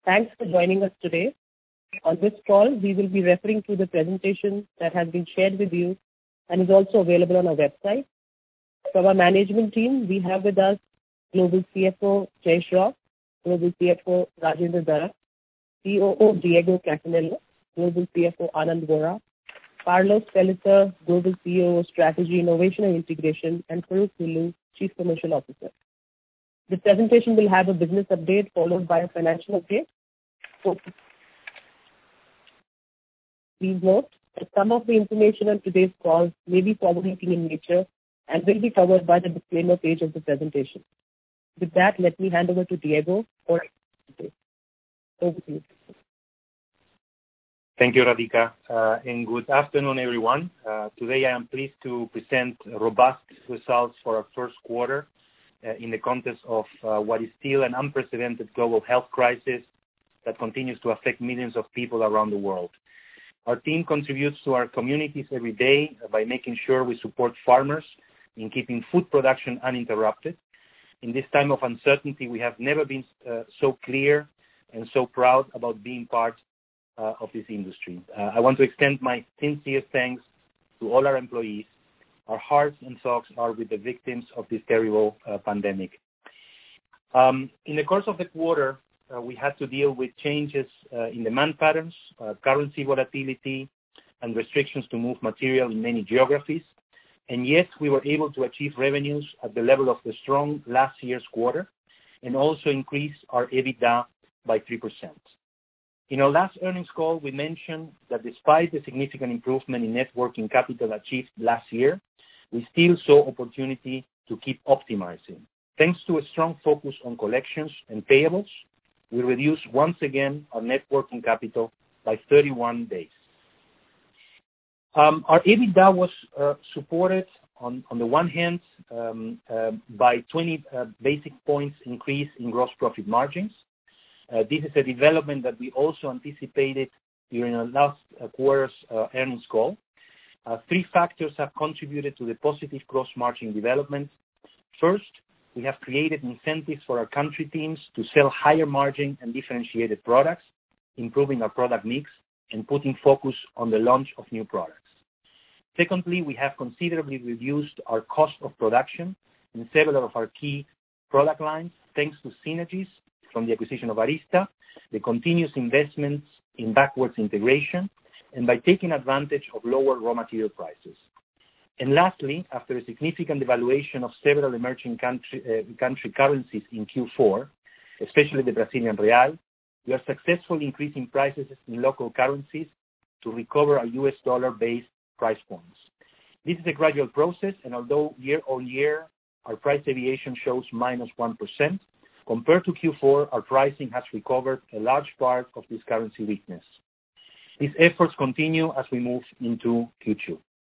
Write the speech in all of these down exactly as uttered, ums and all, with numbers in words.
Thanks for joining us today. On this call, we will be referring to the presentation that has been shared with you and is also available on our website. From our management team, we have with us Global C F O Jai Shroff, Global C F O Rajendra Darak, C O O Diego Castanello, Global C F O Anand Vora, Carlos Pellicer, Global C E O Strategy, Innovation and Integration, and Farokh Hilloo, Chief Commercial Officer. The presentation will have a business update followed by a financial update. So, please note that some of the information on today's call may be forward-looking in nature and will be covered by the disclaimer page of the presentation. With that, let me hand over to Diego for today. Over to you. Thank you, Radhika, uh, and good afternoon, everyone. Uh, today, I am pleased to present robust results for our first quarter uh, in the context of uh, what is still an unprecedented global health crisis that continues to affect millions of people around the world. Our team contributes to our communities every day by making sure we support farmers in keeping food production uninterrupted. In this time of uncertainty, we have never been uh, so clear and so proud about being part uh, of this industry. Uh, I want to extend my sincere thanks to all our employees. Our hearts and thoughts are with the victims of this terrible uh, pandemic. Um, in the course of the quarter, uh, we had to deal with changes uh, in demand patterns, uh, currency volatility, and restrictions to move material in many geographies. And yet, we were able to achieve revenues at the level of the strong last year's quarter and also increase our EBITDA by three percent. In our last earnings call, we mentioned that despite the significant improvement in net working capital achieved last year, we still saw opportunity to keep optimizing. Thanks to a strong focus on collections and payables, we reduced once again our net working capital by thirty-one days. Um, our EBITDA was uh, supported on, on the one hand um, uh, by twenty uh, basic points increase in gross profit margins. Uh, this is a development that we also anticipated during our last uh, quarter's uh, earnings call. Uh, three factors have contributed to the positive gross margin development. First, we have created incentives for our country teams to sell higher margin and differentiated products, improving our product mix and putting focus on the launch of new products. Secondly, we have considerably reduced our cost of production in several of our key product lines, thanks to synergies from the acquisition of Arysta, the continuous investments in backwards integration, and by taking advantage of lower raw material prices. And lastly, after a significant devaluation of several emerging country, uh, country currencies in Q four, especially the Brazilian real, we are successfully increasing prices in local currencies to recover our U S dollar-based price points. This is a gradual process, and although year-on-year our price deviation shows minus one percent, compared to Q four, our pricing has recovered a large part of this currency weakness. These efforts continue as we move into Q two.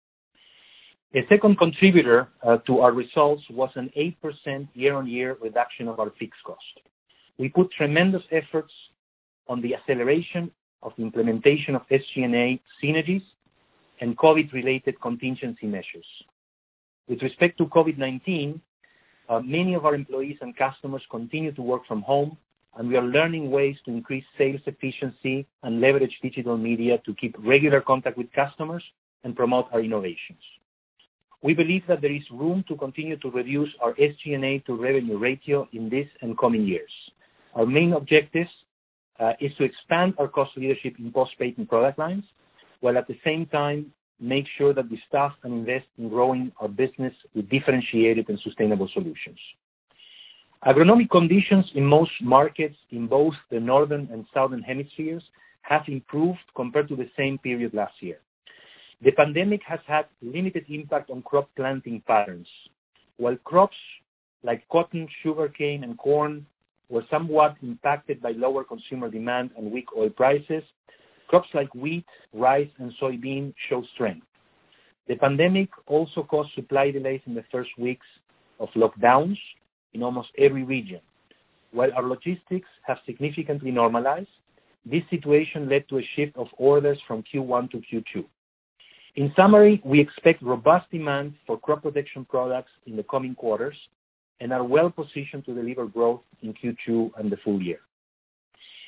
A second contributor uh, to our results was an eight percent year-on-year reduction of our fixed cost. We put tremendous efforts on the acceleration of the implementation of S G and A synergies and COVID-related contingency measures. With respect to COVID nineteen, uh, many of our employees and customers continue to work from home, and we are learning ways to increase sales efficiency and leverage digital media to keep regular contact with customers and promote our innovations. We believe that there is room to continue to reduce our S G and A to revenue ratio in this and coming years. Our main objective uh, is to expand our cost leadership in post-patent product lines, while at the same time make sure that we staff and invest in growing our business with differentiated and sustainable solutions. Agronomic conditions in most markets in both the northern and southern hemispheres have improved compared to the same period last year. The pandemic has had limited impact on crop planting patterns. While crops like cotton, sugarcane, and corn were somewhat impacted by lower consumer demand and weak oil prices, crops like wheat, rice, and soybean show strength. The pandemic also caused supply delays in the first weeks of lockdowns in almost every region. While our logistics have significantly normalized, this situation led to a shift of orders from Q one to Q two. In summary, we expect robust demand for crop protection products in the coming quarters and are well positioned to deliver growth in Q two and the full year.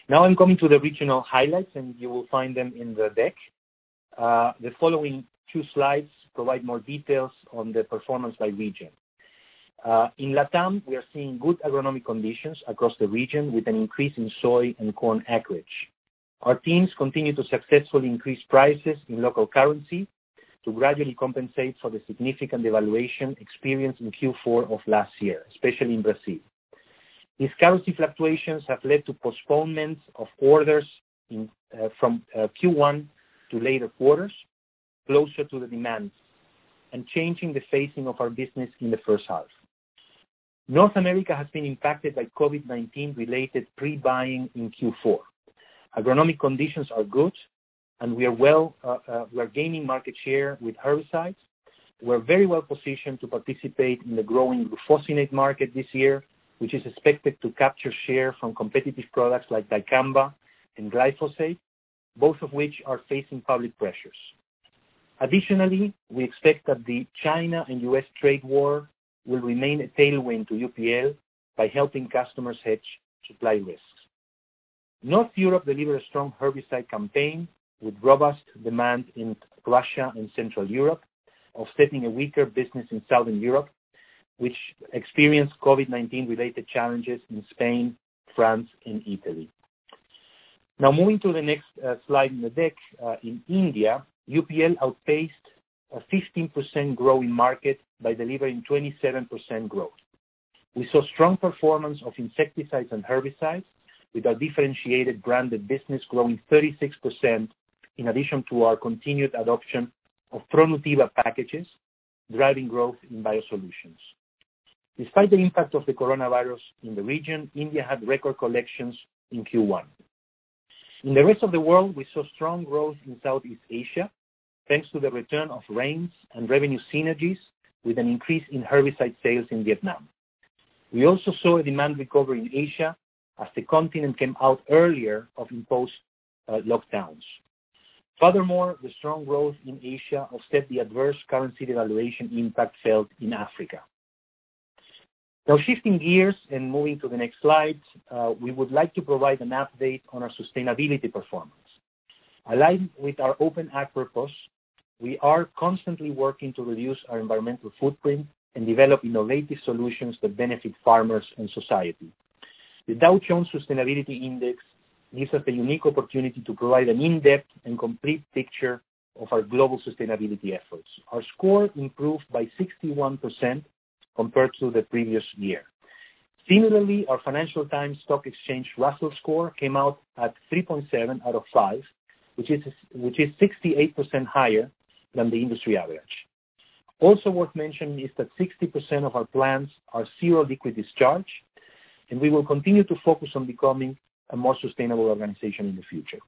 Now I'm coming to the regional highlights, and you will find them in the deck. Uh, the following two slides provide more details on the performance by region. Uh, in LATAM, we are seeing good agronomic conditions across the region with an increase in soy and corn acreage. Our teams continue to successfully increase prices in local currency to gradually compensate for the significant devaluation experienced in Q four of last year, especially in Brazil. These currency fluctuations have led to postponements of orders in, uh, from uh, Q one to later quarters, closer to the demand, and changing the phasing of our business in the first half. North America has been impacted by COVID nineteen related pre-buying in Q four. Agronomic conditions are good, and we are well, uh, uh, we are gaining market share with herbicides. We're very well positioned to participate in the growing glufosinate market this year, which is expected to capture share from competitive products like dicamba and glyphosate, both of which are facing public pressures. Additionally, we expect that the China and U S trade war will remain a tailwind to U P L by helping customers hedge supply risks. North Europe delivered a strong herbicide campaign with robust demand in Russia and Central Europe, offsetting a weaker business in Southern Europe, which experienced COVID nineteen related challenges in Spain, France, and Italy. Now moving to the next uh, slide in the deck, uh, in India, U P L outpaced a fifteen percent growing market by delivering twenty-seven percent growth. We saw strong performance of insecticides and herbicides, with our differentiated branded business growing thirty-six percent, in addition to our continued adoption of ProNutiva packages, driving growth in biosolutions. Despite the impact of the coronavirus in the region, India had record collections in Q one. In the rest of the world, we saw strong growth in Southeast Asia, thanks to the return of rains and revenue synergies with an increase in herbicide sales in Vietnam. We also saw a demand recovery in Asia as the continent came out earlier of imposed uh, lockdowns. Furthermore, the strong growth in Asia offset the adverse currency devaluation impact felt in Africa. Now shifting gears and moving to the next slide, uh, we would like to provide an update on our sustainability performance. Aligned with our Open Ag purpose, we are constantly working to reduce our environmental footprint and develop innovative solutions that benefit farmers and society. The Dow Jones Sustainability Index gives us a unique opportunity to provide an in-depth and complete picture of our global sustainability efforts. Our score improved by sixty-one percent compared to the previous year. Similarly, our Financial Times Stock Exchange Russell score came out at three point seven out of five, which is, which is sixty-eight percent higher than the industry average. Also worth mentioning is that sixty percent of our plants are zero liquid discharge, and we will continue to focus on becoming a more sustainable organization in the future.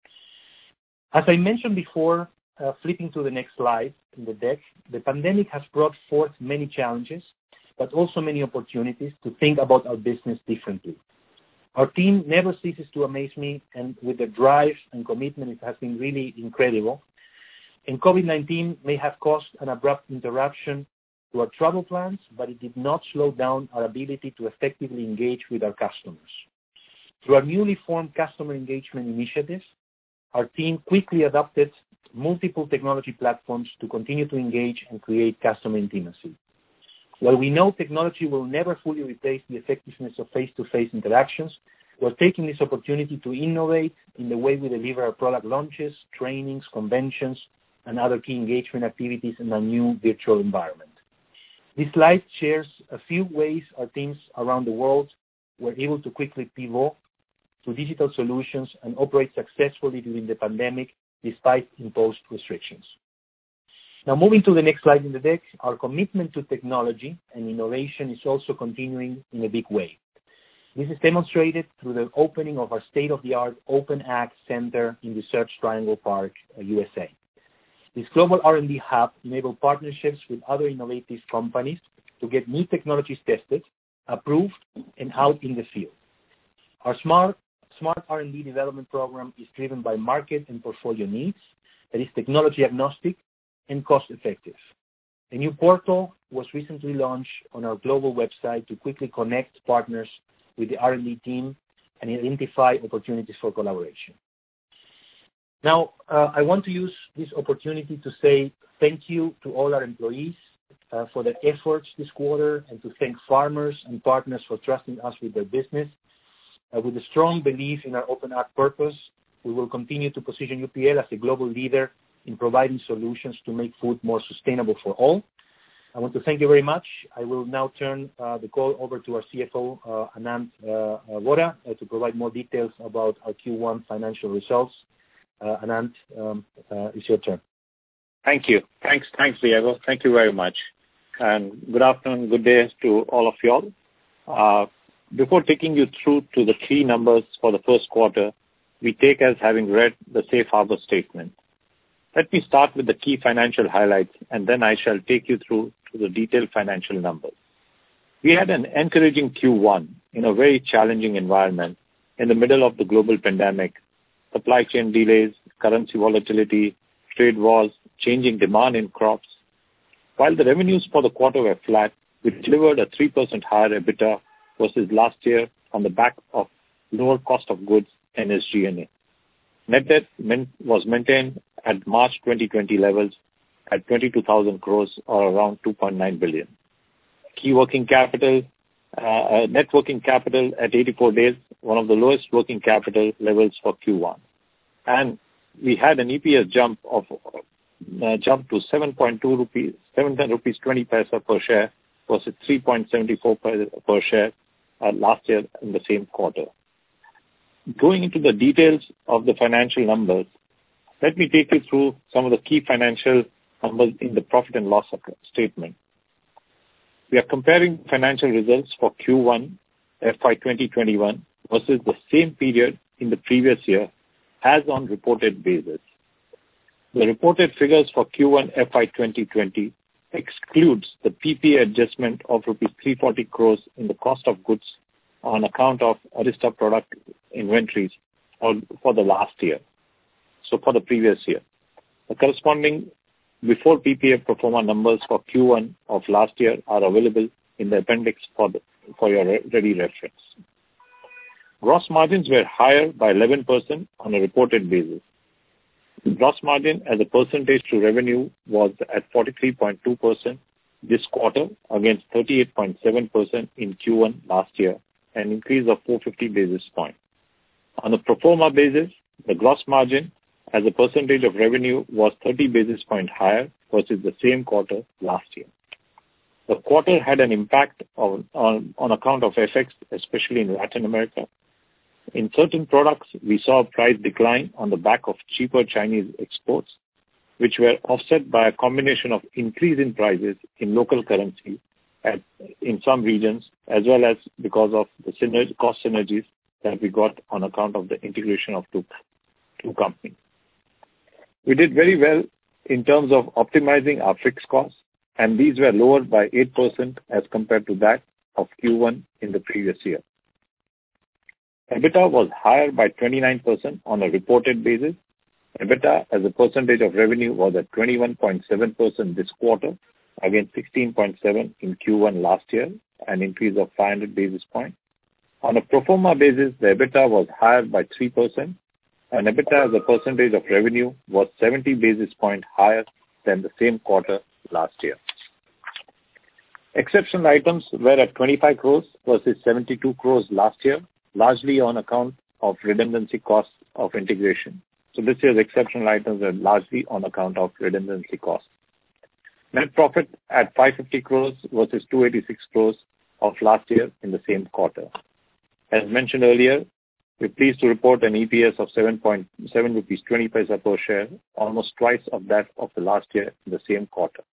As I mentioned before, uh, flipping to the next slide in the deck, the pandemic has brought forth many challenges, but also many opportunities to think about our business differently. Our team never ceases to amaze me, and with the drive and commitment, it has been really incredible. And COVID nineteen may have caused an abrupt interruption to our travel plans, but it did not slow down our ability to effectively engage with our customers. Through our newly formed customer engagement initiatives, our team quickly adopted multiple technology platforms to continue to engage and create customer intimacy. While we know technology will never fully replace the effectiveness of face-to-face interactions, we're taking this opportunity to innovate in the way we deliver our product launches, trainings, conventions, and other key engagement activities in a new virtual environment. This slide shares a few ways our teams around the world were able to quickly pivot to digital solutions and operate successfully during the pandemic despite imposed restrictions. Now moving to the next slide in the deck, our commitment to technology and innovation is also continuing in a big way. This is demonstrated through the opening of our state-of-the-art Open Ag Center in Research Triangle Park, U S A. This global R and D hub enables partnerships with other innovative companies to get new technologies tested, approved, and out in the field. Our smart, smart R and D development program is driven by market and portfolio needs, that is technology agnostic and cost-effective. A new portal was recently launched on our global website to quickly connect partners with the R and D team and identify opportunities for collaboration. Now, uh, I want to use this opportunity to say thank you to all our employees uh, for their efforts this quarter, and to thank farmers and partners for trusting us with their business. Uh, with a strong belief in our Open Ag purpose, we will continue to position U P L as a global leader in providing solutions to make food more sustainable for all. I want to thank you very much. I will now turn uh, the call over to our C F O, uh, Anand uh, Vora, uh, to provide more details about our Q one financial results. Uh, Anand, um, uh, it's your turn. Thank you. Thanks, thanks, Diego. Thank you very much. And good afternoon, good day to all of you all. Uh, before taking you through to the key numbers for the first quarter, we take as having read the safe harbor statement. Let me start with the key financial highlights, and then I shall take you through to the detailed financial numbers. We had an encouraging Q one in a very challenging environment in the middle of the global pandemic, supply chain delays, currency volatility, trade wars, changing demand in crops. While the revenues for the quarter were flat, we delivered a three percent higher EBITDA versus last year on the back of lower cost of goods and S G and A. Net debt was maintained at March twenty twenty levels at twenty-two thousand crores, or around two point nine billion. Key working capital, uh, net working capital at eighty-four days, one of the lowest working capital levels for Q one. And we had an E P S jump of uh, jump to seven point two rupees, seven rupees twenty paisa per share versus three point seven four per, per share uh, last year in the same quarter. Going into the details of the financial numbers, let me take you through some of the key financial numbers in the profit and loss statement. We are comparing financial results for Q one F Y twenty twenty-one versus the same period in the previous year as on reported basis. The reported figures for Q one F Y twenty twenty excludes the P P A adjustment of rupees three hundred forty crores in the cost of goods on account of Arysta product inventories for, for the last year, so for the previous year. The corresponding before P P A pro forma numbers for Q one of last year are available in the appendix for, the, for your ready reference. Gross margins were higher by eleven percent on a reported basis. Gross margin as a percentage to revenue was at forty-three point two percent this quarter against thirty-eight point seven percent in Q one last year, an increase of four hundred fifty basis points. On a pro forma basis, the gross margin as a percentage of revenue was thirty basis points higher versus the same quarter last year. The quarter had an impact on, on, on account of F X, especially in Latin America. In certain products, we saw a price decline on the back of cheaper Chinese exports, which were offset by a combination of increase in prices in local currency at, in some regions, as well as because of the synergy, cost synergies that we got on account of the integration of two, two companies. We did very well in terms of optimizing our fixed costs, and these were lowered by eight percent as compared to that of Q one in the previous year. EBITDA was higher by twenty-nine percent on a reported basis. EBITDA as a percentage of revenue was at twenty-one point seven percent this quarter against sixteen point seven in Q one last year, an increase of five hundred basis points. On a pro forma basis, the EBITDA was higher by three percent, and EBITDA as a percentage of revenue was seventy basis points higher than the same quarter last year. Exceptional items were at twenty-five crores versus seventy-two crores last year, largely on account of redundancy costs of integration. So this year's exceptional items are largely on account of redundancy costs. Net profit at five hundred fifty crores versus two hundred eighty-six crores of last year in the same quarter. As mentioned earlier, we're pleased to report an E P S of seven point seven rupees twenty paisa per share, almost twice of that of the last year in the same quarter.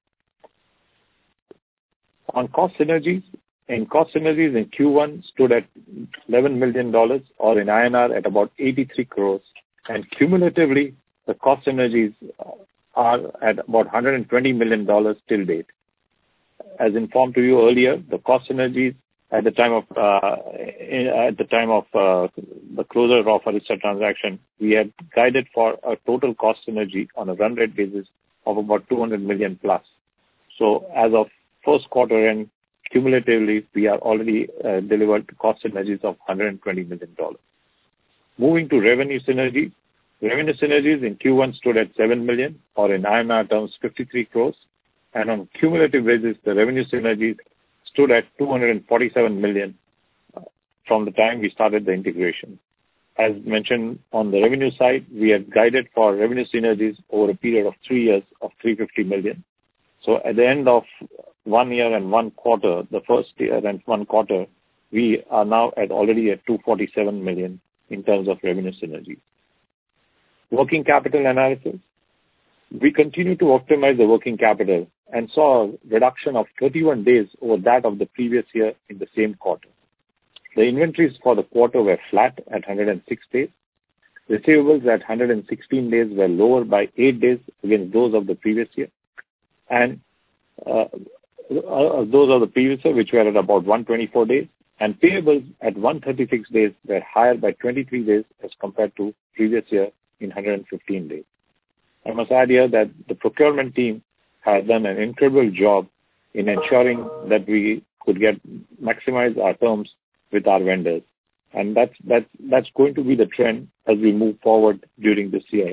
On cost synergies, in cost synergies in Q one stood at eleven million dollars, or in I N R at about eighty-three crores, and cumulatively the cost synergies are at about one hundred twenty million dollars till date. As informed to you earlier, the cost synergies at the time of uh, at the time of uh, the closure of Arysta transaction, we had guided for a total cost synergy on a run rate basis of about two hundred million plus. So as of first quarter end, cumulatively, we are already uh, delivered cost synergies of one hundred twenty million dollars. Moving to revenue synergies. Revenue synergies in Q one stood at seven million dollars, or in I N R terms, fifty-three crores. And on cumulative basis, the revenue synergies stood at two hundred forty-seven million dollars uh, from the time we started the integration. As mentioned on the revenue side, we have guided for revenue synergies over a period of three years of three hundred fifty million dollars. So at the end of one year and one quarter, the first year and one quarter, we are now at already at two hundred forty-seven million dollars in terms of revenue synergies. Working capital analysis. We continue to optimize the working capital and saw a reduction of thirty-one days over that of the previous year in the same quarter. The inventories for the quarter were flat at one hundred six days. Receivables at one hundred sixteen days were lower by eight days against those of the previous year. And uh, uh, those of the previous year, which were at about one hundred twenty-four days. And payables at one hundred thirty-six days were higher by twenty-three days as compared to previous year in one hundred fifteen days. I must add here that the procurement team has done an incredible job in ensuring that we could get maximize our terms with our vendors. And that's, that's, that's going to be the trend as we move forward during this year.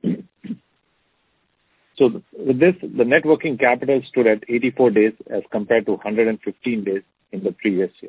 So with this, the net working capital stood at eighty-four days as compared to one hundred fifteen days in the previous year.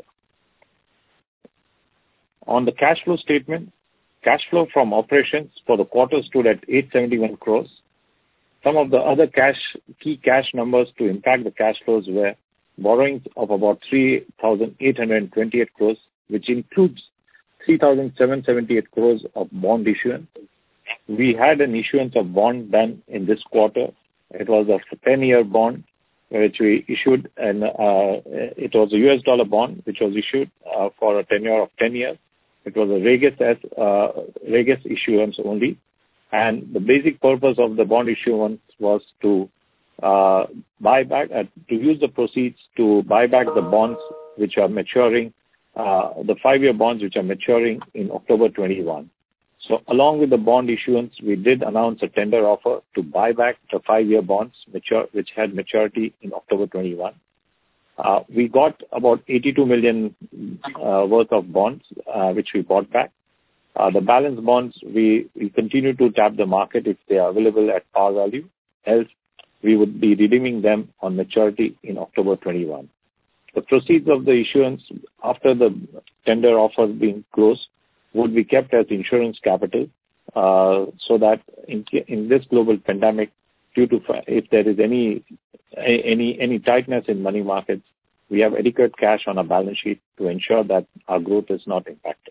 On the cash flow statement, cash flow from operations for the quarter stood at eight hundred seventy-one crores. Some of the other cash, key cash numbers to impact the cash flows were borrowings of about three thousand eight hundred twenty-eight crores, which includes three thousand seven hundred seventy-eight crores of bond issuance. We had an issuance of bond done in this quarter. It was a ten-year bond which we issued, and uh, it was a U S dollar bond which was issued uh, for a tenure of ten years. It was a Reg S, uh, Reg S issuance only, and the basic purpose of the bond issuance was to uh, buy back, uh, to use the proceeds to buy back the bonds which are maturing, uh, the five-year bonds which are maturing in October twenty-one. So along with the bond issuance, we did announce a tender offer to buy back the five-year bonds mature, which had maturity in October twenty-one. Uh, we got about eighty-two million uh, worth of bonds, uh, which we bought back. Uh, the balance bonds, we, we continue to tap the market if they are available at par value. Else, we would be redeeming them on maturity in October twenty-one. The proceeds of the issuance after the tender offer being closed would be kept as insurance capital, uh, so that in, in this global pandemic, due to if there is any any any tightness in money markets, we have adequate cash on our balance sheet to ensure that our growth is not impacted.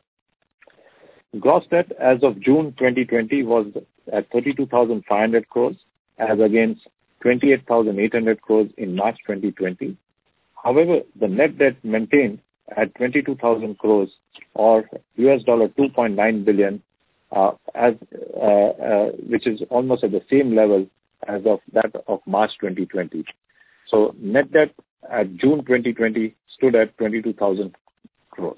Gross debt as of June twenty twenty was at thirty-two thousand five hundred crores as against twenty-eight thousand eight hundred crores in March twenty twenty. However, the net debt maintained at twenty-two thousand crores, or U S dollar two point nine billion, uh, as uh, uh, which is almost at the same level as of that of March twenty twenty. So net debt at June twenty twenty stood at twenty-two thousand crores.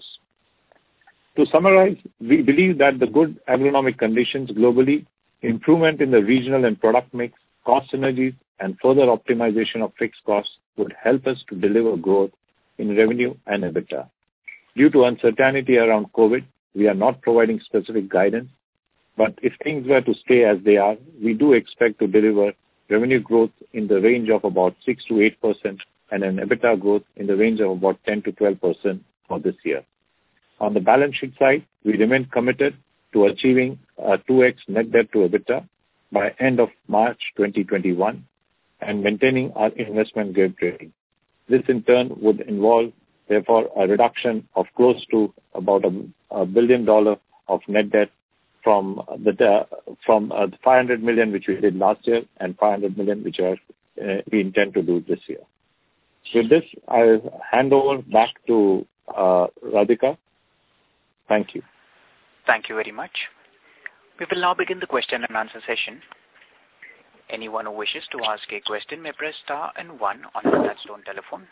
To summarize, we believe that the good agronomic conditions globally, improvement in the regional and product mix, cost synergies, and further optimization of fixed costs would help us to deliver growth in revenue and EBITDA. Due to uncertainty around COVID, we are not providing specific guidance, but if things were to stay as they are, we do expect to deliver revenue growth in the range of about six to eight percent and an EBITDA growth in the range of about ten to twelve percent for this year. On the balance sheet side, we remain committed to achieving a two x net debt to EBITDA by end of March twenty twenty-one and maintaining our investment grade rating. This in turn would involve, therefore, a reduction of close to about a, a billion dollar of net debt from the uh, from uh, the five hundred million which we did last year and five hundred million which are, uh, we intend to do this year. With this, I hand over back to uh, Radhika. Thank you. Thank you very much. We will now begin the question and answer session. Anyone who wishes to ask a question may press star and one on the touchtone telephone.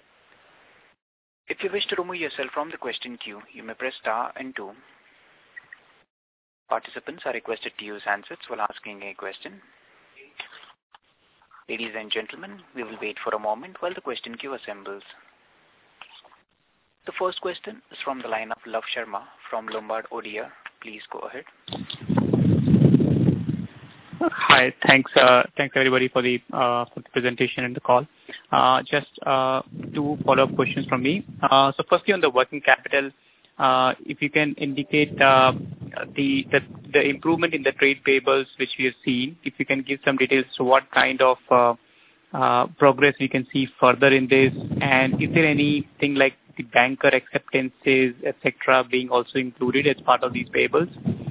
If you wish to remove yourself from the question queue, you may press star and two. Participants are requested to use handsets while asking a question. Ladies and gentlemen, we will wait for a moment while the question queue assembles. The first question is from the line of Love Sharma from Lombard Odier. Please go ahead. Hi. Thanks, uh, thanks everybody for the uh, for the presentation and the call. Uh, just uh, two follow-up questions from me. Uh, so, firstly, on the working capital, uh, if you can indicate uh, the, the the improvement in the trade payables which we have seen, if you can give some details to what kind of uh, uh, progress we can see further in this, and is there anything like the banker acceptances, et cetera, being also included as part of these payables?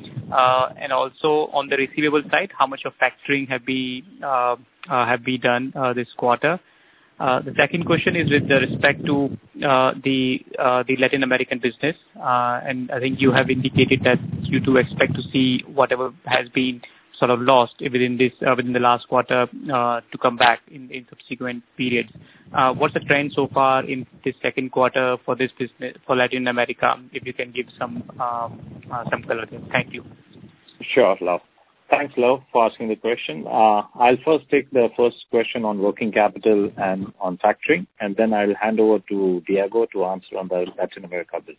Uh, and also on the receivable side, how much of factoring have be uh, uh, have be done uh, this quarter? Uh, the second question is with respect to uh, the uh, the Latin American business, uh, and I think you have indicated that you do expect to see whatever has been sort of lost within this uh, within the last quarter uh, to come back in, in subsequent periods. Uh, what's the trend so far in this second quarter for this business for Latin America? If you can give some um, uh, some color there. Thank you. Sure, Love. Thanks, Love, for asking the question. Uh, I'll first take the first question on working capital and on factoring, and then I'll hand over to Diego to answer on the Latin America business.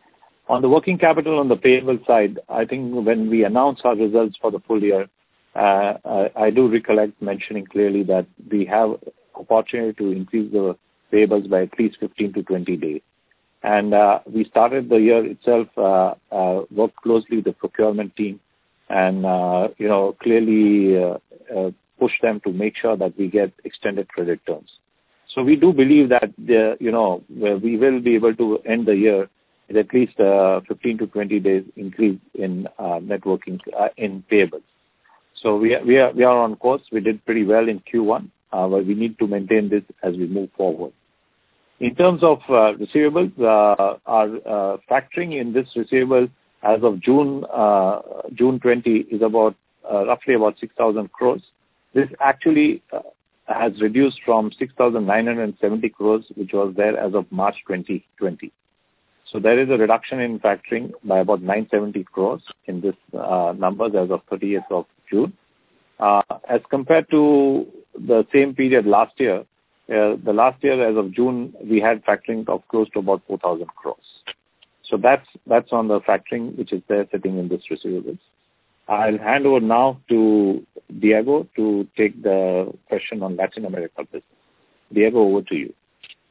On the working capital on the payable side, I think when we announce our results for the full year, uh, I, I do recollect mentioning clearly that we have opportunity to increase the payables by at least fifteen to twenty days. And uh, we started the year itself, uh, uh, worked closely with the procurement team and, uh, you know, clearly uh, uh, push them to make sure that we get extended credit terms. So we do believe that, the, you know, we will be able to end the year with at least uh, fifteen to twenty days increase in uh, net working uh, in payables. So we are, we are we are on course. We did pretty well in Q one, uh, but we need to maintain this as we move forward. In terms of uh, receivables, uh, our uh, factoring in this receivable as of June uh, June twenty is about uh, roughly about six thousand crores. This actually uh, has reduced from six thousand nine hundred seventy crores, which was there as of March twenty twenty. So there is a reduction in factoring by about nine hundred seventy crores in this uh, numbers as of thirtieth of June. Uh, as compared to the same period last year, uh, the last year as of June, we had factoring of close to about four thousand crores. So that's that's on the factoring which is there sitting in this receivables. I'll hand over now to Diego to take the question on Latin America business. Diego, over to you.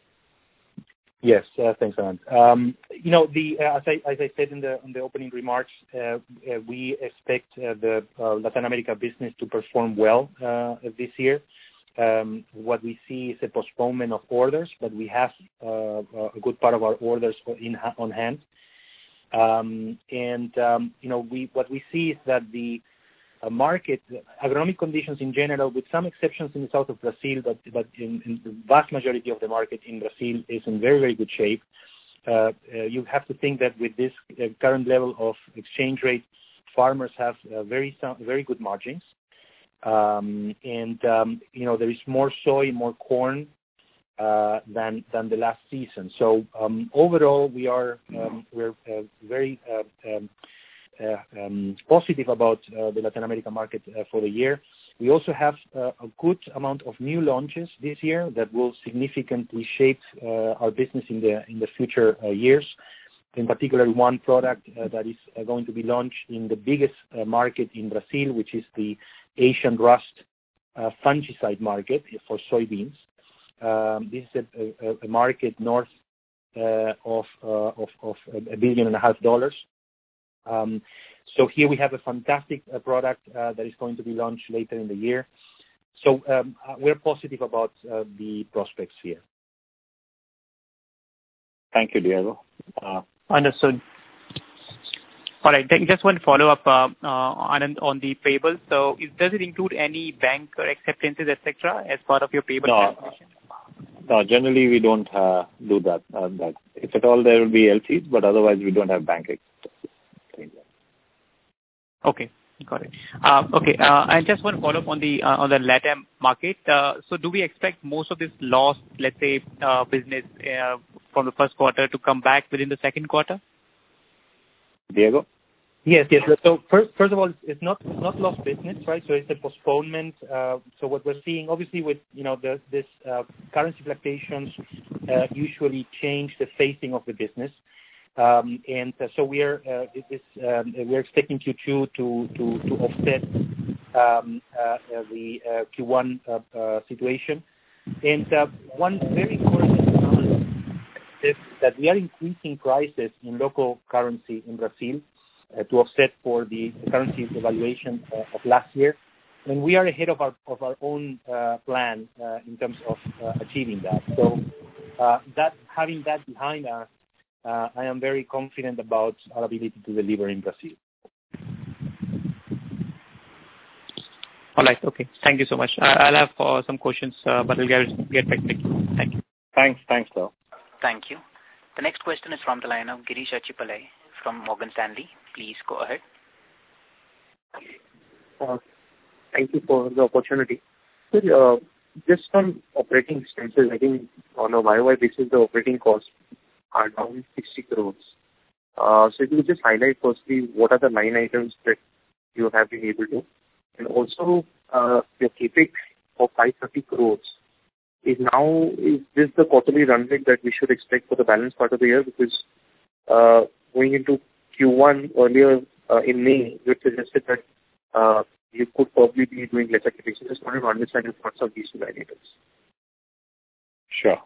Yes, uh, thanks, Anand. Um, you know, the uh, as I as I said in the in the opening remarks, uh, uh, we expect uh, the uh, Latin America business to perform well uh, this year. Um, what we see is a postponement of orders, but we have uh, a good part of our orders in on hand. Um, and um, you know, we what we see is that the uh, market, agronomic conditions in general, with some exceptions in the south of Brazil, but but in, in the vast majority of the market in Brazil is in very very good shape. Uh, uh, you have to think that with this uh, current level of exchange rate, farmers have uh, very very good margins, um, and um, you know there is more soy, more corn uh, than than the last season. So um, overall, we are um, we're uh, very uh, um, Uh, um, positive about uh, the Latin American market uh, for the year. We also have uh, a good amount of new launches this year that will significantly shape uh, our business in the in the future uh, years. In particular, one product uh, that is uh, going to be launched in the biggest uh, market in Brazil, which is the Asian rust uh, fungicide market for soybeans. Um, this is a, a, a market north uh, of, uh, of of a billion and a half dollars. Um, so here we have a fantastic uh, product uh, that is going to be launched later in the year. So um, we're positive about uh, the prospects here. Thank you, Diego. Uh, Understood. All right. Then just one follow-up uh, uh, on on the payables. So is, does it include any bank or acceptances, et cetera, as part of your payable no, calculation? No, generally we don't uh, do that. Uh, that. If at all, there will be L Cs, but otherwise we don't have bank acceptances. Okay, got it. Uh, okay, uh, and just one follow-up on the uh, on the LATAM market. Uh, so, do we expect most of this lost, let's say, uh, business uh, from the first quarter to come back within the second quarter? Diego? Yes, yes. So first, first of all, it's not it's not lost business, right? So it's a postponement. Uh, so what we're seeing, obviously, with you know the, this uh, currency fluctuations uh, usually change the phasing of the business, um, and uh, so we're uh, it's, um, we're expecting Q two to to to offset um, uh, the uh, Q one uh, uh, situation. And uh, one very important element is that we are increasing prices in local currency in Brazil. Uh, to offset for the currency devaluation uh, of last year, and we are ahead of our of our own uh, plan uh, in terms of uh, achieving that. So, uh, that having that behind us, uh, I am very confident about our ability to deliver in Brazil. All right. Okay. Thank you so much. I, I'll have uh, some questions, uh, but I'll get, get back to you. Thank you. Thanks. Thanks, sir. Thank you. The next question is from the line of Girish Achhipalia from Morgan Stanley. Please go ahead. Uh, thank you for the opportunity. So, uh, just on operating expenses, I think on a Y O Y basis, the operating costs are down sixty crores. Uh, so if you could just highlight firstly, what are the line items that you have been able to? And also, uh, your CapEx of five hundred thirty crores is now, is this the quarterly run rate that we should expect for the balance part of the year? Because uh, going into Q one earlier uh, in May, you suggested that uh, you could probably be doing lesser CapEx. I just wanted to understand your thoughts on these two line items. Sure.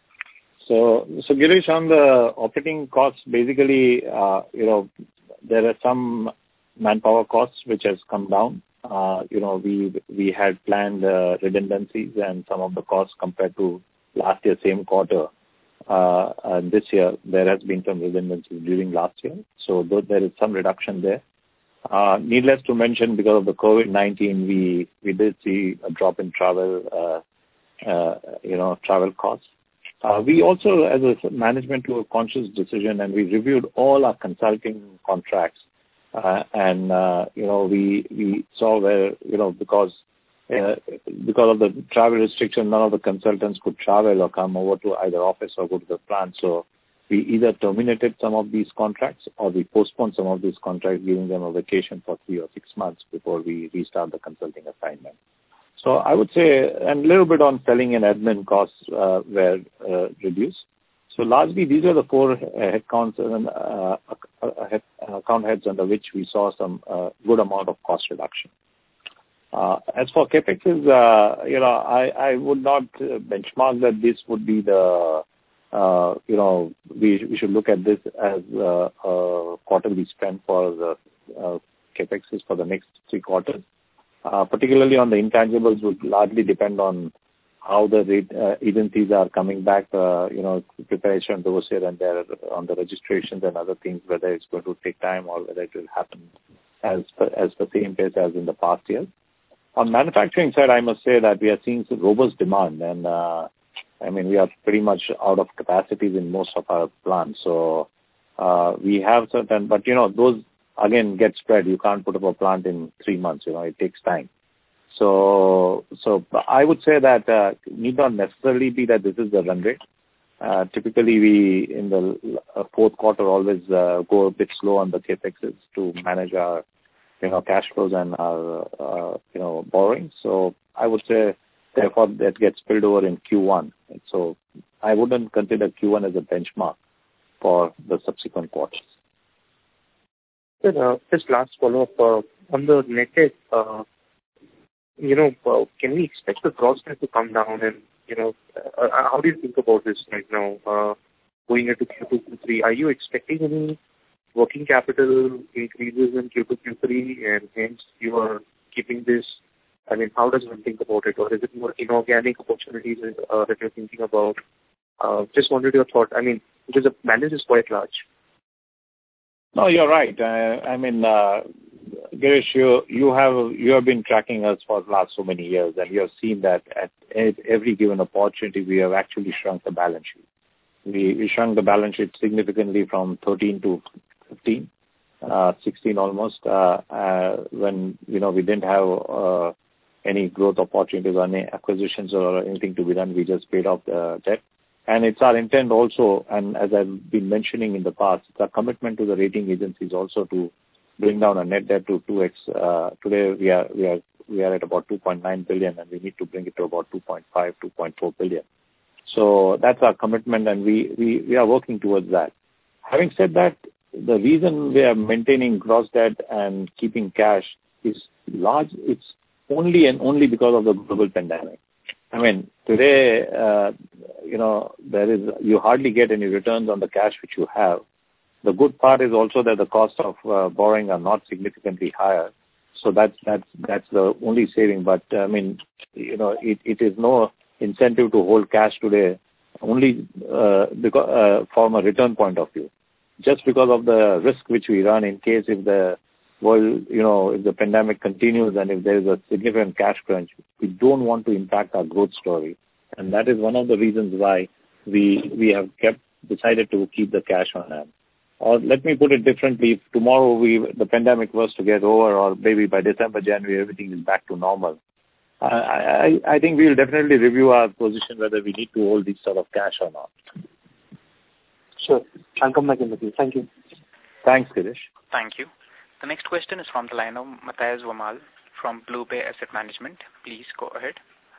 So, so Girish, on the operating costs, basically, uh, you know, there are some manpower costs which has come down. Uh, you know, we we had planned uh, redundancies and some of the costs compared to last year, same quarter. Uh, and this year, there has been some redundancies during last year. So though there is some reduction there. Uh, needless to mention, because of the COVID nineteen, we, we did see a drop in travel, uh, uh, you know, travel costs. Uh, we also, as a management, took a conscious decision and we reviewed all our consulting contracts. Uh, and, uh, you know, we, we saw where, you know, because, uh, because of the travel restriction, none of the consultants could travel or come over to either office or go to the plant. So we either terminated some of these contracts or we postponed some of these contracts, giving them a vacation for three or six months before we restart the consulting assignment. So I would say, and a little bit on selling and admin costs uh, were uh, reduced. So largely, these are the four uh, headcounts and uh, head, account heads under which we saw some uh, good amount of cost reduction. Uh, as for CapEx, uh, you know, I, I would not uh, benchmark that this would be the, uh, you know, we we should look at this as uh, a quarterly spend for the uh, CapExes for the next three quarters. Uh, particularly on the intangibles would largely depend on how the rate, uh, agencies are coming back, uh, you know, preparation those here and there on the registrations and other things, whether it's going to take time or whether it will happen as as the same pace as in the past years. On manufacturing side, I must say that we are seeing some robust demand, and uh, I mean, we are pretty much out of capacities in most of our plants. So uh, we have certain, but you know, those again get spread. You can't put up a plant in three months. You know, it takes time. So, so I would say that uh, need not necessarily be that this is the run rate. Uh, typically, we in the uh, fourth quarter always uh, go a bit slow on the CapExes to manage our, you know, cash flows and our, uh, you know, borrowing. So I would say, therefore, that gets spilled over in Q one. So I wouldn't consider Q one as a benchmark for the subsequent quarters. Sir, uh, just last follow-up uh, on the net debt. Uh, you know, uh, can we expect the gross debt to come down? And you know, uh, how do you think about this right now, uh, going into Q two, Q three? Are you expecting any working capital increases in Q two, Q three, and hence you are keeping this? I mean, how does one think about it, or is it more inorganic opportunities uh, that you're thinking about? Uh, just wanted your thought. I mean, because the balance is quite large. No, you're right. Uh, I mean, uh, Girish, you, you have you have been tracking us for the last so many years, and you have seen that at every given opportunity, we have actually shrunk the balance sheet. We, we shrunk the balance sheet significantly from thirteen to fifteen, uh, sixteen almost, uh, uh, when, you know, we didn't have uh, any growth opportunities or any acquisitions or anything to be done. We just paid off the debt. And it's our intent also, and as I've been mentioning in the past, it's our commitment to the rating agencies also to bring down our net debt to two x. Uh, today we are we are we are at about two point nine billion, and we need to bring it to about two point five, two point four billion. So that's our commitment, and we, we, we are working towards that. Having said that, the reason we are maintaining gross debt and keeping cash is large. It's only and only because of the global pandemic. I mean, today, uh, you know, there is you hardly get any returns on the cash which you have. The good part is also that the cost of uh, borrowing are not significantly higher. So that's that's that's the only saving. But I mean, you know, it, it is no incentive to hold cash today, only uh, because uh, from a return point of view. Just because of the risk which we run in case if the world, you know, if the pandemic continues and if there is a significant cash crunch, we don't want to impact our growth story, and that is one of the reasons why we we have kept decided to keep the cash on hand. Or let me put it differently, if tomorrow we, the pandemic was to get over, or maybe by December, January, everything is back to normal, I, I, I think we will definitely review our position whether we need to hold this sort of cash or not. Sure. I'll come back in with you. Thank you. Thanks, Girish. Thank you. The next question is from the line of Matthias Wamal from Blue Bay Asset Management. Please go ahead.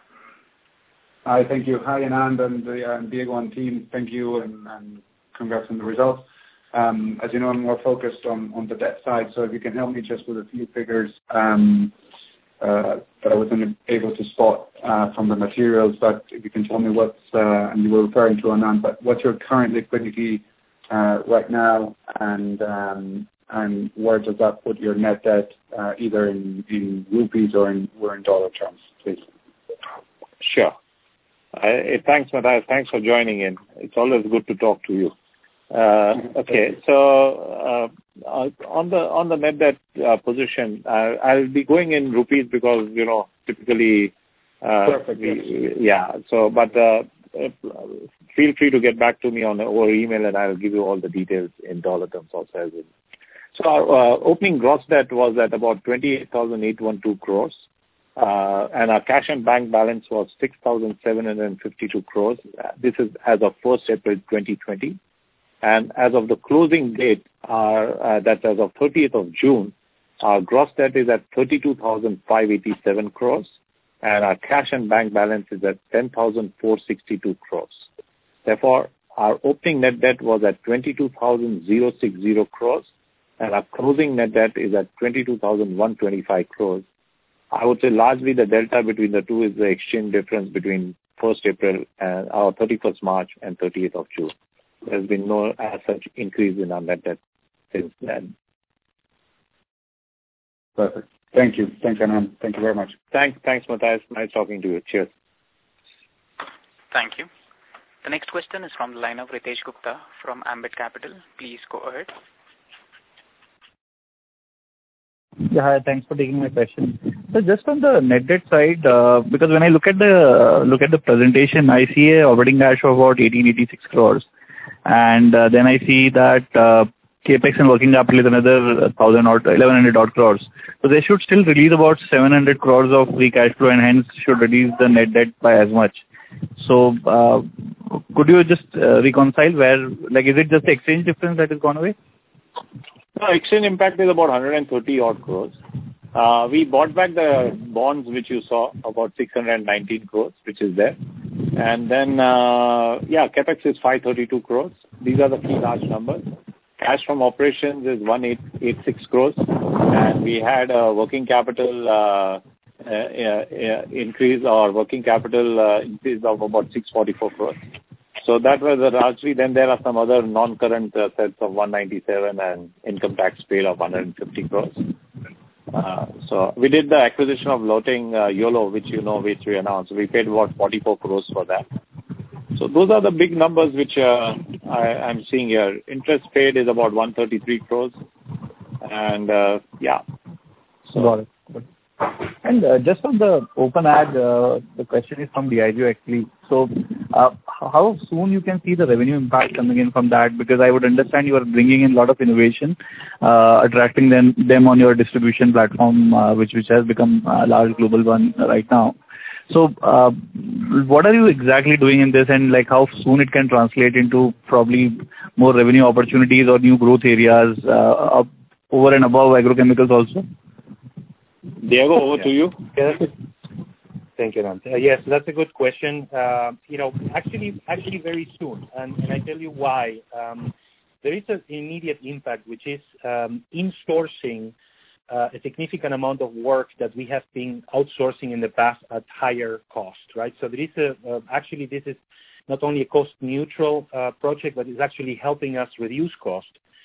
Hi, thank you. Hi, Anand and, uh, and Diego and team. Thank you, and, and congrats on the results. Um, as you know, I'm more focused on, on the debt side, so if you can help me just with a few figures um, uh, that I wasn't able to spot uh, from the materials, but if you can tell me what's, uh, and you were referring to Anand, but what's your current liquidity uh, right now, and um, and where does that put your net debt, uh, either in, in rupees or in, or in dollar terms, please? Sure. Uh, thanks, Matthias. Thanks for joining in. It's always good to talk to you. Uh, okay, so uh, on the on the net debt uh, position, uh, I'll be going in rupees because you know typically, uh, Perfect. we, yeah. So, but uh, feel free to get back to me on over email, and I'll give you all the details in dollar terms also as well. So our uh, opening gross debt was at about twenty-eight thousand eight hundred twelve crores, uh, and our cash and bank balance was six thousand seven hundred fifty-two crores. Uh, this is as of first April twenty twenty. And as of the closing date, our, uh, that's as of thirtieth of June, our gross debt is at thirty-two thousand five hundred eighty-seven crores, and our cash and bank balance is at ten thousand four hundred sixty-two crores. Therefore, our opening net debt was at twenty-two thousand sixty crores, and our closing net debt is at twenty-two thousand one hundred twenty-five crores. I would say largely the delta between the two is the exchange difference between first April and our thirty-first March and thirtieth of June. There's been no as such increase in our net debt since then. Perfect. Thank you. Thanks, Anand. Thank you very much. Thanks, thanks, Matthias. Nice talking to you. Cheers. Thank you. The next question is from the line of Ritesh Gupta from Ambit Capital. Please go ahead. Yeah, hi, thanks for taking my question. So just on the net debt side, uh, because when I look at the uh, look at the presentation, I see a operating cash of about eighteen eighty-six crores, and uh, then I see that uh, capex and working capital is another thousand or eleven hundred odd crores. So they should still release about seven hundred crores of free cash flow, and hence should reduce the net debt by as much. So uh, could you just uh, reconcile where, like, is it just the exchange difference that has gone away? No, exchange impact is about one hundred thirty odd crores. Uh, we bought back the bonds which you saw, about six hundred nineteen crores, which is there. And then, uh, yeah, capex is five hundred thirty-two crores. These are the three large numbers. Cash from operations is one thousand eight hundred eighty-six crores. And we had a working capital uh, uh, uh, increase or working capital uh, increase of about six hundred forty-four crores. So that was largely. Then there are some other non-current assets of one hundred ninety-seven and income tax paid of one hundred fifty crores. Uh, so we did the acquisition of Loiteng uh, YOLO, which you know, which we announced. We paid about forty-four crores for that. So those are the big numbers which uh, I, I'm seeing here. Interest paid is about one hundred thirty-three crores, and uh, yeah. So. Got it. And uh, just on the open ad, uh, the question is from Diageo actually. So uh, how soon you can see the revenue impact coming in from that? Because I would understand you are bringing in a lot of innovation, uh, attracting them, them on your distribution platform, uh, which, which has become a large global one right now. So uh, what are you exactly doing in this, and like how soon it can translate into probably more revenue opportunities or new growth areas? Uh, over and above agrochemicals also? Diego, over yeah. to you. Yeah, that's a, thank you, Anand. Uh, yes, that's a good question. Uh, you know, actually, actually very soon, and, and I tell you why. Um, there is an immediate impact, which is um, insourcing uh, a significant amount of work that we have been outsourcing in the past at higher cost, right? So there is a, uh, actually this is not only a cost-neutral uh, project, but it's actually helping us reduce cost.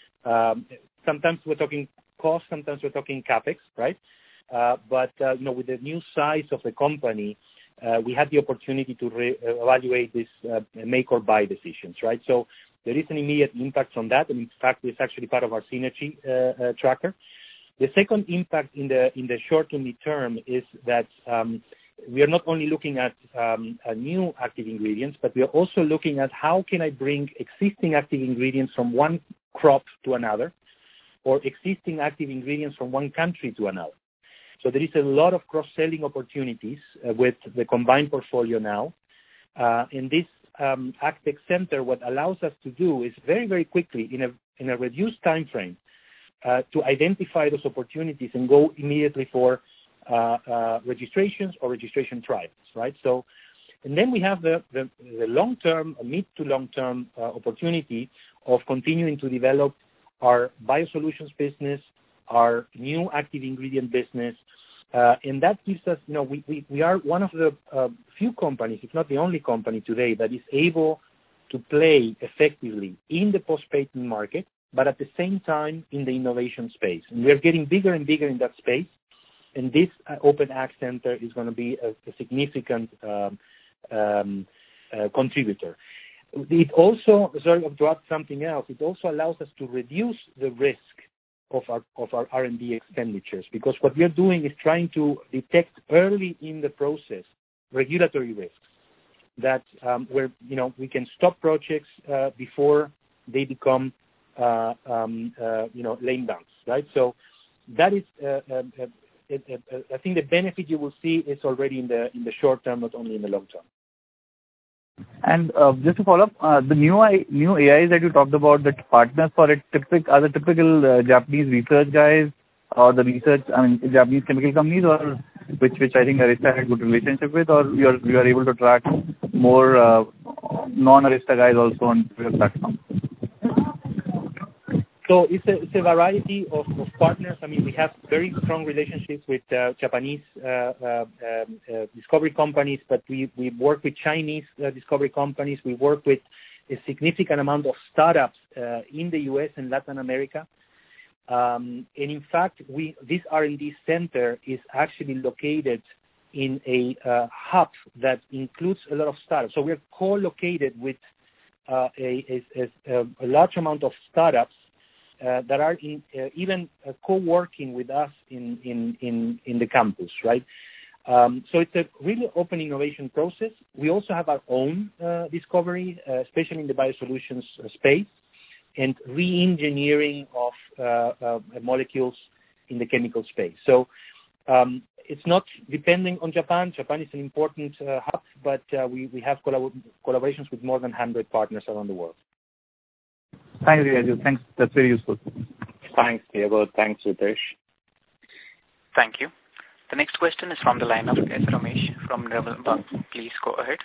Um, sometimes we're talking cost, sometimes we're talking capex, right? Uh, but uh, you know, with the new size of the company, uh, we had the opportunity to re- evaluate this uh, make or buy decisions, right? So there is an immediate impact from that, and in fact, it's actually part of our synergy uh, uh, tracker. The second impact in the in the short to mid-term is that um, we are not only looking at um, uh, new active ingredients, but we are also looking at how can I bring existing active ingredients from one crop to another, or existing active ingredients from one country to another. So there is a lot of cross-selling opportunities uh, with the combined portfolio now. Uh, in this um, Actec Center, what allows us to do is very, very quickly, in a in a reduced time frame, uh, to identify those opportunities and go immediately for uh, uh, registrations or registration trials, right? So, and then we have the, the, the long-term, mid to long-term uh, opportunity of continuing to develop our biosolutions business, our new active ingredient business, uh, and that gives us, you know, we, we, we are one of the uh, few companies, if not the only company today, that is able to play effectively in the post-patent market, but at the same time in the innovation space. And we are getting bigger and bigger in that space, and this uh, Open Ag Center is going to be a, a significant um, um, uh, contributor. It also, sorry, to add something else, it also allows us to reduce the risk of our of our R and D expenditures, because what we are doing is trying to detect early in the process regulatory risks that um, where you know we can stop projects uh, before they become uh, um, uh, you know lame ducks, right? So that is uh, uh, uh, uh, uh, I think the benefit you will see is already in the in the short term, not only in the long term. And uh, just to follow up, uh, the new I, new A Is that you talked about, the partners for it, typical are the typical uh, Japanese research guys, or the research, I mean, Japanese chemical companies, or which which I think Arysta had good relationship with, or you are you are able to attract more uh, non-Arysta guys also on your platform? So it's a, it's a variety of, of partners. I mean, we have very strong relationships with uh, Japanese uh, uh, uh, discovery companies, but we, we work with Chinese uh, discovery companies. We work with a significant amount of startups uh, in the U S and Latin America. Um, and in fact, we this R and D center is actually located in a uh, hub that includes a lot of startups. So we're co-located with uh, a, a, a, a large amount of startups Uh, that are in, uh, even uh, co-working with us in, in, in, in the campus, right? Um, so it's a really open innovation process. We also have our own uh, discovery, uh, especially in the biosolutions space, and re-engineering of uh, uh, molecules in the chemical space. So um, it's not depending on Japan. Japan is an important uh, hub, but uh, we, we have collab- collaborations with more than one hundred partners around the world. Thanks, Diego. Thanks. That's very useful. Thanks, Diego. Thanks, Ritesh. Thank you. The next question is from the line of S. Ramesh from Nirmal Bang. Please go ahead.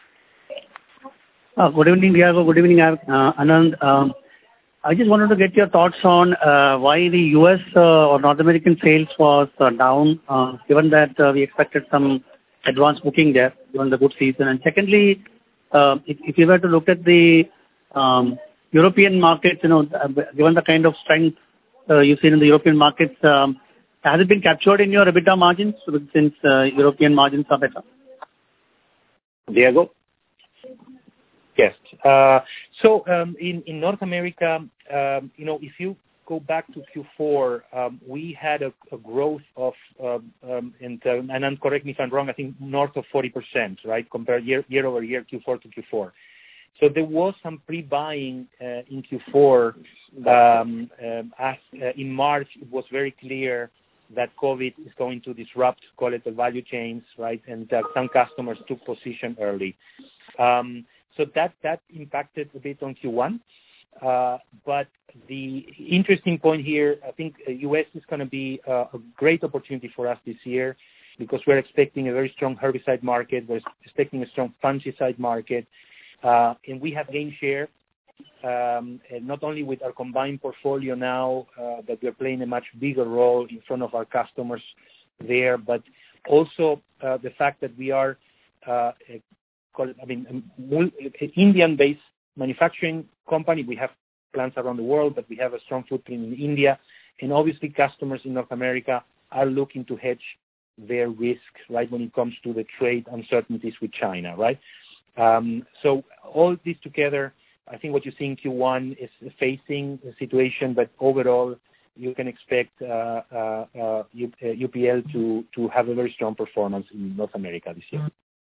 Uh, good evening, Diego. Good evening, uh, Anand. Um, I just wanted to get your thoughts on uh, why the U S uh, or North American sales was uh, down, uh, given that uh, we expected some advance booking there, given the good season. And secondly, uh, if, if you were to look at the um, European markets, you know, given the kind of strength uh, you've seen in the European markets, um, has it been captured in your EBITDA margins since uh, European margins are better? Diego? Yes. Uh, so um, in, in North America, um, you know, if you go back to Q four, um, we had a, a growth of, um, um, and, uh, and correct me if I'm wrong, I think north of forty percent, right, compared year, year over year, Q four to Q four. So there was some pre-buying uh, in Q four. Um, um, as uh, in March, it was very clear that COVID is going to disrupt, call it the value chains, right? And uh, some customers took position early. Um, so that that impacted a bit on Q one. Uh, but the interesting point here, I think uh, U S is going to be uh, a great opportunity for us this year because we're expecting a very strong herbicide market. We're expecting a strong fungicide market. Uh, and we have gained share, um, and not only with our combined portfolio now, uh, that we're playing a much bigger role in front of our customers there, but also uh, the fact that we are, uh, I mean, an Indian-based manufacturing company. We have plants around the world, but we have a strong footprint in India. And obviously customers in North America are looking to hedge their risk, right, when it comes to the trade uncertainties with China, right? Um, so all this together, I think what you see in Q one is facing the situation, but overall you can expect uh, uh, uh, U P L to, to have a very strong performance in North America this year.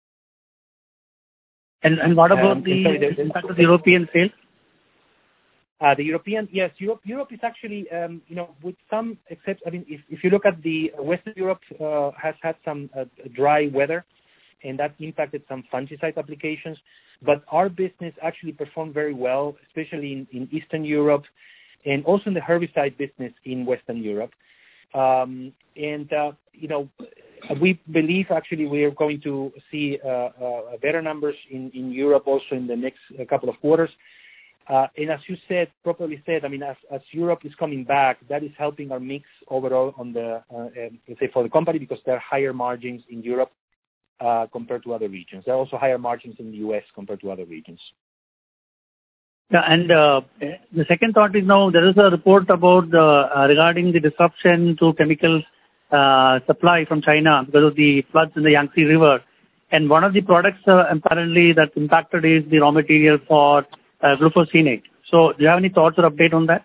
And, and what about um, the, sorry, the, the, impact of the European sales? Uh, the European, yes, Europe. Europe is actually, um, you know, with some except. I mean, if, if you look at the Western Europe, uh, has had some uh, dry weather, and that impacted some fungicide applications. But our business actually performed very well, especially in, in Eastern Europe, and also in the herbicide business in Western Europe. Um, and uh, you know, we believe actually we are going to see uh, uh, better numbers in, in Europe also in the next uh, couple of quarters. Uh, and as you said, properly said, I mean, as, as Europe is coming back, that is helping our mix overall on the, uh, uh, let's say for the company, because there are higher margins in Europe uh, compared to other regions. There are also higher margins in the U S compared to other regions. Yeah, and uh, the second thought is now there is a report about the, uh, regarding the disruption to chemical uh, supply from China because of the floods in the Yangtze River. And one of the products uh, apparently that's impacted is the raw material for Uh, glufosinate. So do you have any thoughts or update on that?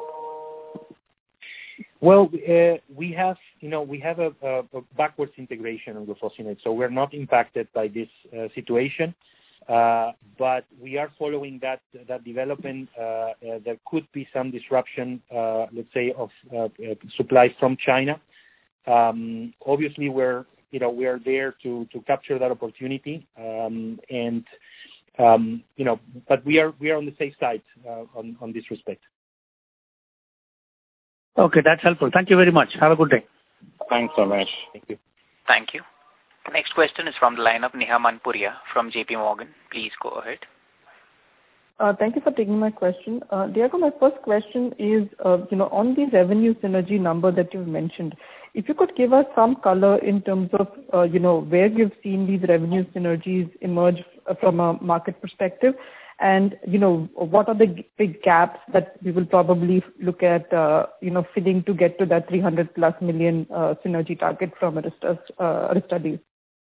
Well, uh, we have, you know, we have a, a, a backwards integration on glufosinate, so we're not impacted by this uh, situation. Uh, but we are following that that development. Uh, uh, there could be some disruption, uh, let's say, of uh, uh, supplies from China. Um, obviously, we're, you know, we are there to to capture that opportunity, um, and Um, you know, but we are we are on the safe side uh, on on this respect. Okay, that's helpful. Thank you very much. Have a good day. Thanks so much. Thank you. Thank you. Next question is from the line of Neha Manpuria from J P Morgan. Please go ahead. Uh, thank you for taking my question. Uh, Diego, my first question is, uh, you know, on the revenue synergy number that you've mentioned, if you could give us some color in terms of, uh, you know, where you've seen these revenue synergies emerge from a market perspective, and, you know, what are the big gaps that we will probably look at, uh, you know, filling to get to that three hundred plus million uh, synergy target from Arysta, uh, Arysta deal?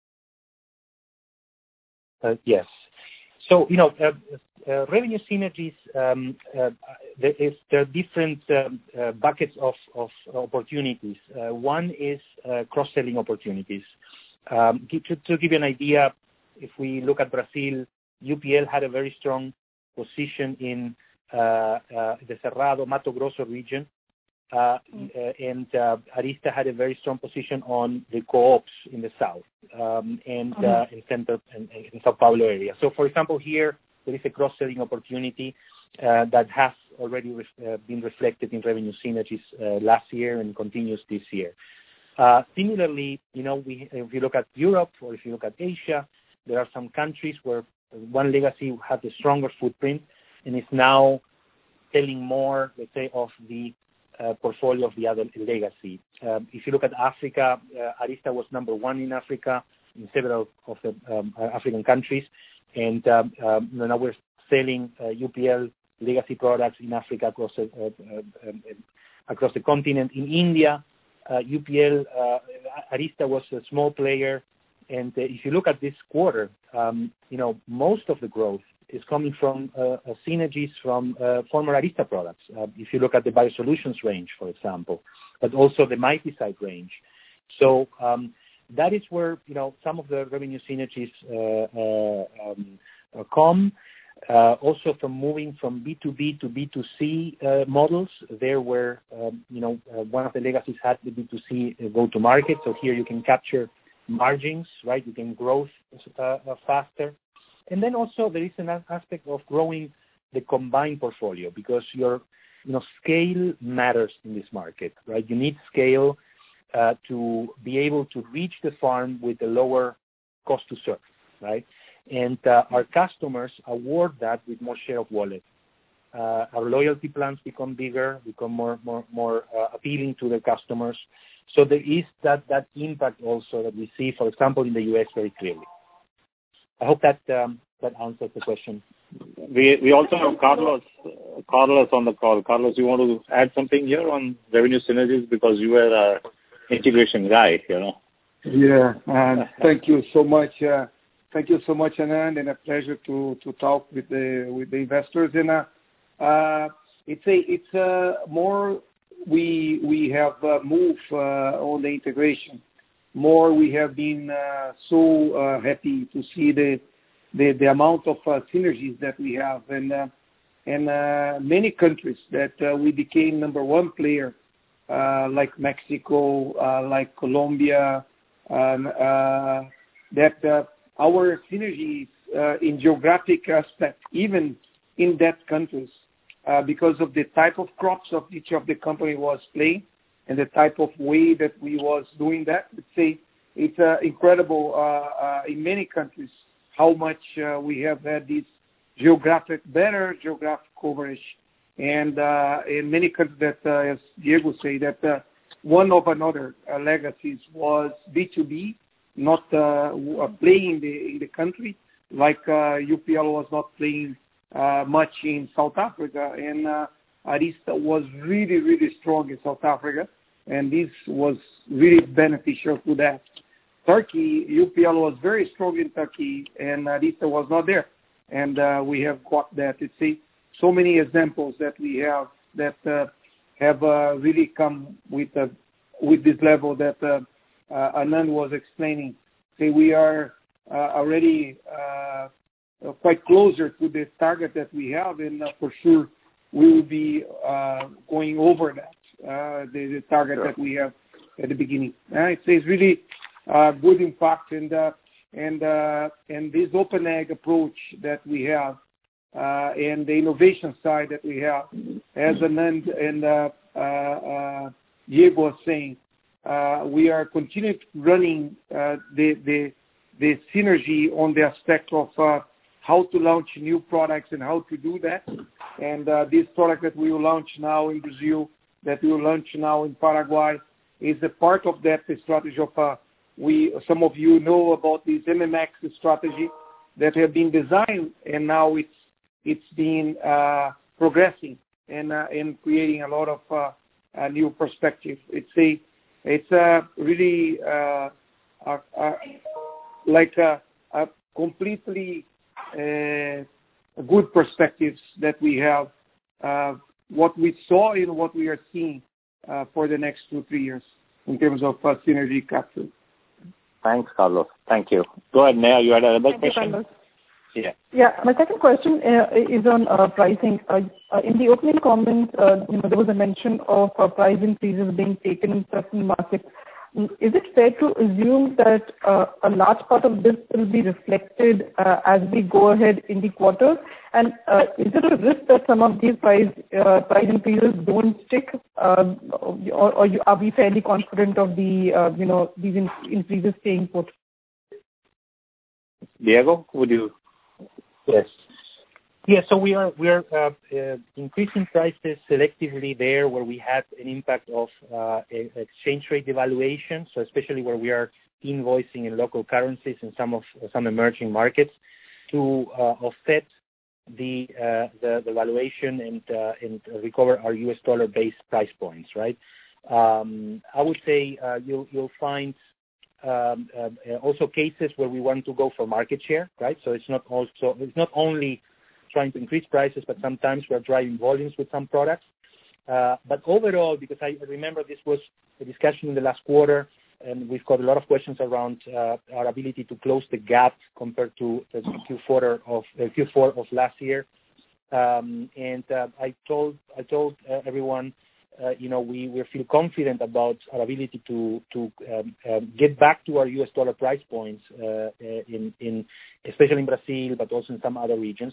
Uh, yes. So, you know, uh, uh, revenue synergies, um, uh, there, is, there are different um, uh, buckets of, of opportunities. Uh, one is uh, cross-selling opportunities. Um, to, to give you an idea, if we look at Brazil, U P L had a very strong position in uh, uh, the Cerrado, Mato Grosso region, uh, uh, and uh, Arysta had a very strong position on the co-ops in the south um, and uh-huh. uh, in center and in Sao Paulo area. So, for example, here there is a cross-selling opportunity uh, that has already re- uh, been reflected in revenue synergies uh, last year and continues this year. Uh, similarly, you know, we, if you look at Europe or if you look at Asia, there are some countries where one legacy had a stronger footprint and is now selling more, let's say, of the uh, portfolio of the other legacy. Um, if you look at Africa, uh, Arysta was number one in Africa in several of the um, African countries, and um, um, now we're selling uh, U P L legacy products in Africa across the, uh, uh, um, across the continent. In India, uh, U P L, uh, Arysta was a small player. And uh, if you look at this quarter, um, you know, most of the growth is coming from uh, uh, synergies from uh, former Arysta products. Uh, if you look at the Biosolutions range, for example, but also the Mighticide range. So um, that is where, you know, some of the revenue synergies uh, uh, um, uh, come. Uh, also from moving from B two B to B two C uh, models, there where, um, you know, uh, one of the legacies had the B two C uh, go-to-market. So here you can capture margins, right? You can grow uh, faster. And then also there is an aspect of growing the combined portfolio, because your you know scale matters in this market, right? You need scale uh, to be able to reach the farm with a lower cost to serve, right? And uh, our customers award that with more share of wallet. Uh, our loyalty plans become bigger, become more more more uh, appealing to the customers. So there is that that impact also that we see, for example, in the U S very clearly. I hope that um, that answers the question. We we also have Carlos uh, Carlos on the call. Carlos, you want to add something here on revenue synergies, because you were our integration guy, you know? Yeah, and thank you so much. Uh, thank you so much, Anand, and a pleasure to to talk with the with the investors. And uh, uh, it's a it's a more we we have uh, moved uh, on the integration. More we have been uh, so uh, happy to see the the, the amount of uh, synergies that we have, and uh, and uh, many countries that uh, we became number one player, uh, like Mexico, uh, like Colombia, um, uh, that uh, our synergies uh, in geographic aspect, even in that countries, uh, because of the type of crops of each of the company was playing, and the type of way that we was doing that. Let's say it's uh, incredible uh, uh, in many countries how much uh, we have had this geographic, better geographic coverage. And uh, in many countries that, uh, as Diego said, that uh, one of another uh, legacies was B two B, not uh, playing in the, in the country, like uh, U P L was not playing uh, much in South Africa. And uh, Arysta was really, really strong in South Africa, and this was really beneficial to that. Turkey, U P L was very strong in Turkey, and Arysta was not there. And uh, we have got that. It's a, so many examples that we have that uh, have uh, really come with uh, with this level that uh, uh, Anand was explaining. Say we are uh, already uh, quite closer to the target that we have, and uh, for sure we will be uh, going over that, uh, the, the target sure. that we have at the beginning. Uh, it's, it's really uh, good impact, and uh, and uh, and this open ag approach that we have, uh, and the innovation side that we have, as Anand and uh, uh, uh, Diego was saying, uh, we are continuing running uh, the the the synergy on the aspect of uh, how to launch new products and how to do that. And uh, this product that we will launch now in Brazil, that we will launch now in Paraguay, is a part of that strategy of, uh, we, some of you know about this M M X strategy that have been designed, and now it's it's been uh, progressing and uh, and creating a lot of uh, a new perspective. It's a it's a really uh, a, a, like a, a completely uh, good perspectives that we have, uh, what we saw and what we are seeing uh, for the next two, three years in terms of uh, synergy capture. Thanks, Carlos. Thank you. Go ahead, Neha. You had another Thank question? You, Carlos. Yeah. Yeah. My second question uh, is on uh, pricing. Uh, uh, in the opening comments, uh, you know, there was a mention of uh, price increases being taken in certain markets. Is it fair to assume that uh, a large part of this will be reflected uh, as we go ahead in the quarter? And uh, is there a risk that some of these price uh, price increases don't stick, uh, or, or you, are we fairly confident of the uh, you know these in- increases staying put? Diego, would you? Yes. Yeah, so we are we are uh, uh, increasing prices selectively there where we had an impact of uh, exchange rate devaluation. So especially where we are invoicing in local currencies in some of some emerging markets to uh, offset the, uh, the the valuation and uh, and recover our U S dollar based price points. Right. Um, I would say uh, you'll you'll find. Um, uh, also cases where we want to go for market share. Right. So it's not also it's not only trying to increase prices, but sometimes we're driving volumes with some products. Uh, but overall, because I remember this was a discussion in the last quarter, and we've got a lot of questions around uh, our ability to close the gap compared to the Q four of uh, Q four of last year. Um, and uh, I told I told uh, everyone, uh, you know, we, we feel confident about our ability to to um, um, get back to our U S dollar price points uh, in in especially in Brazil, but also in some other regions.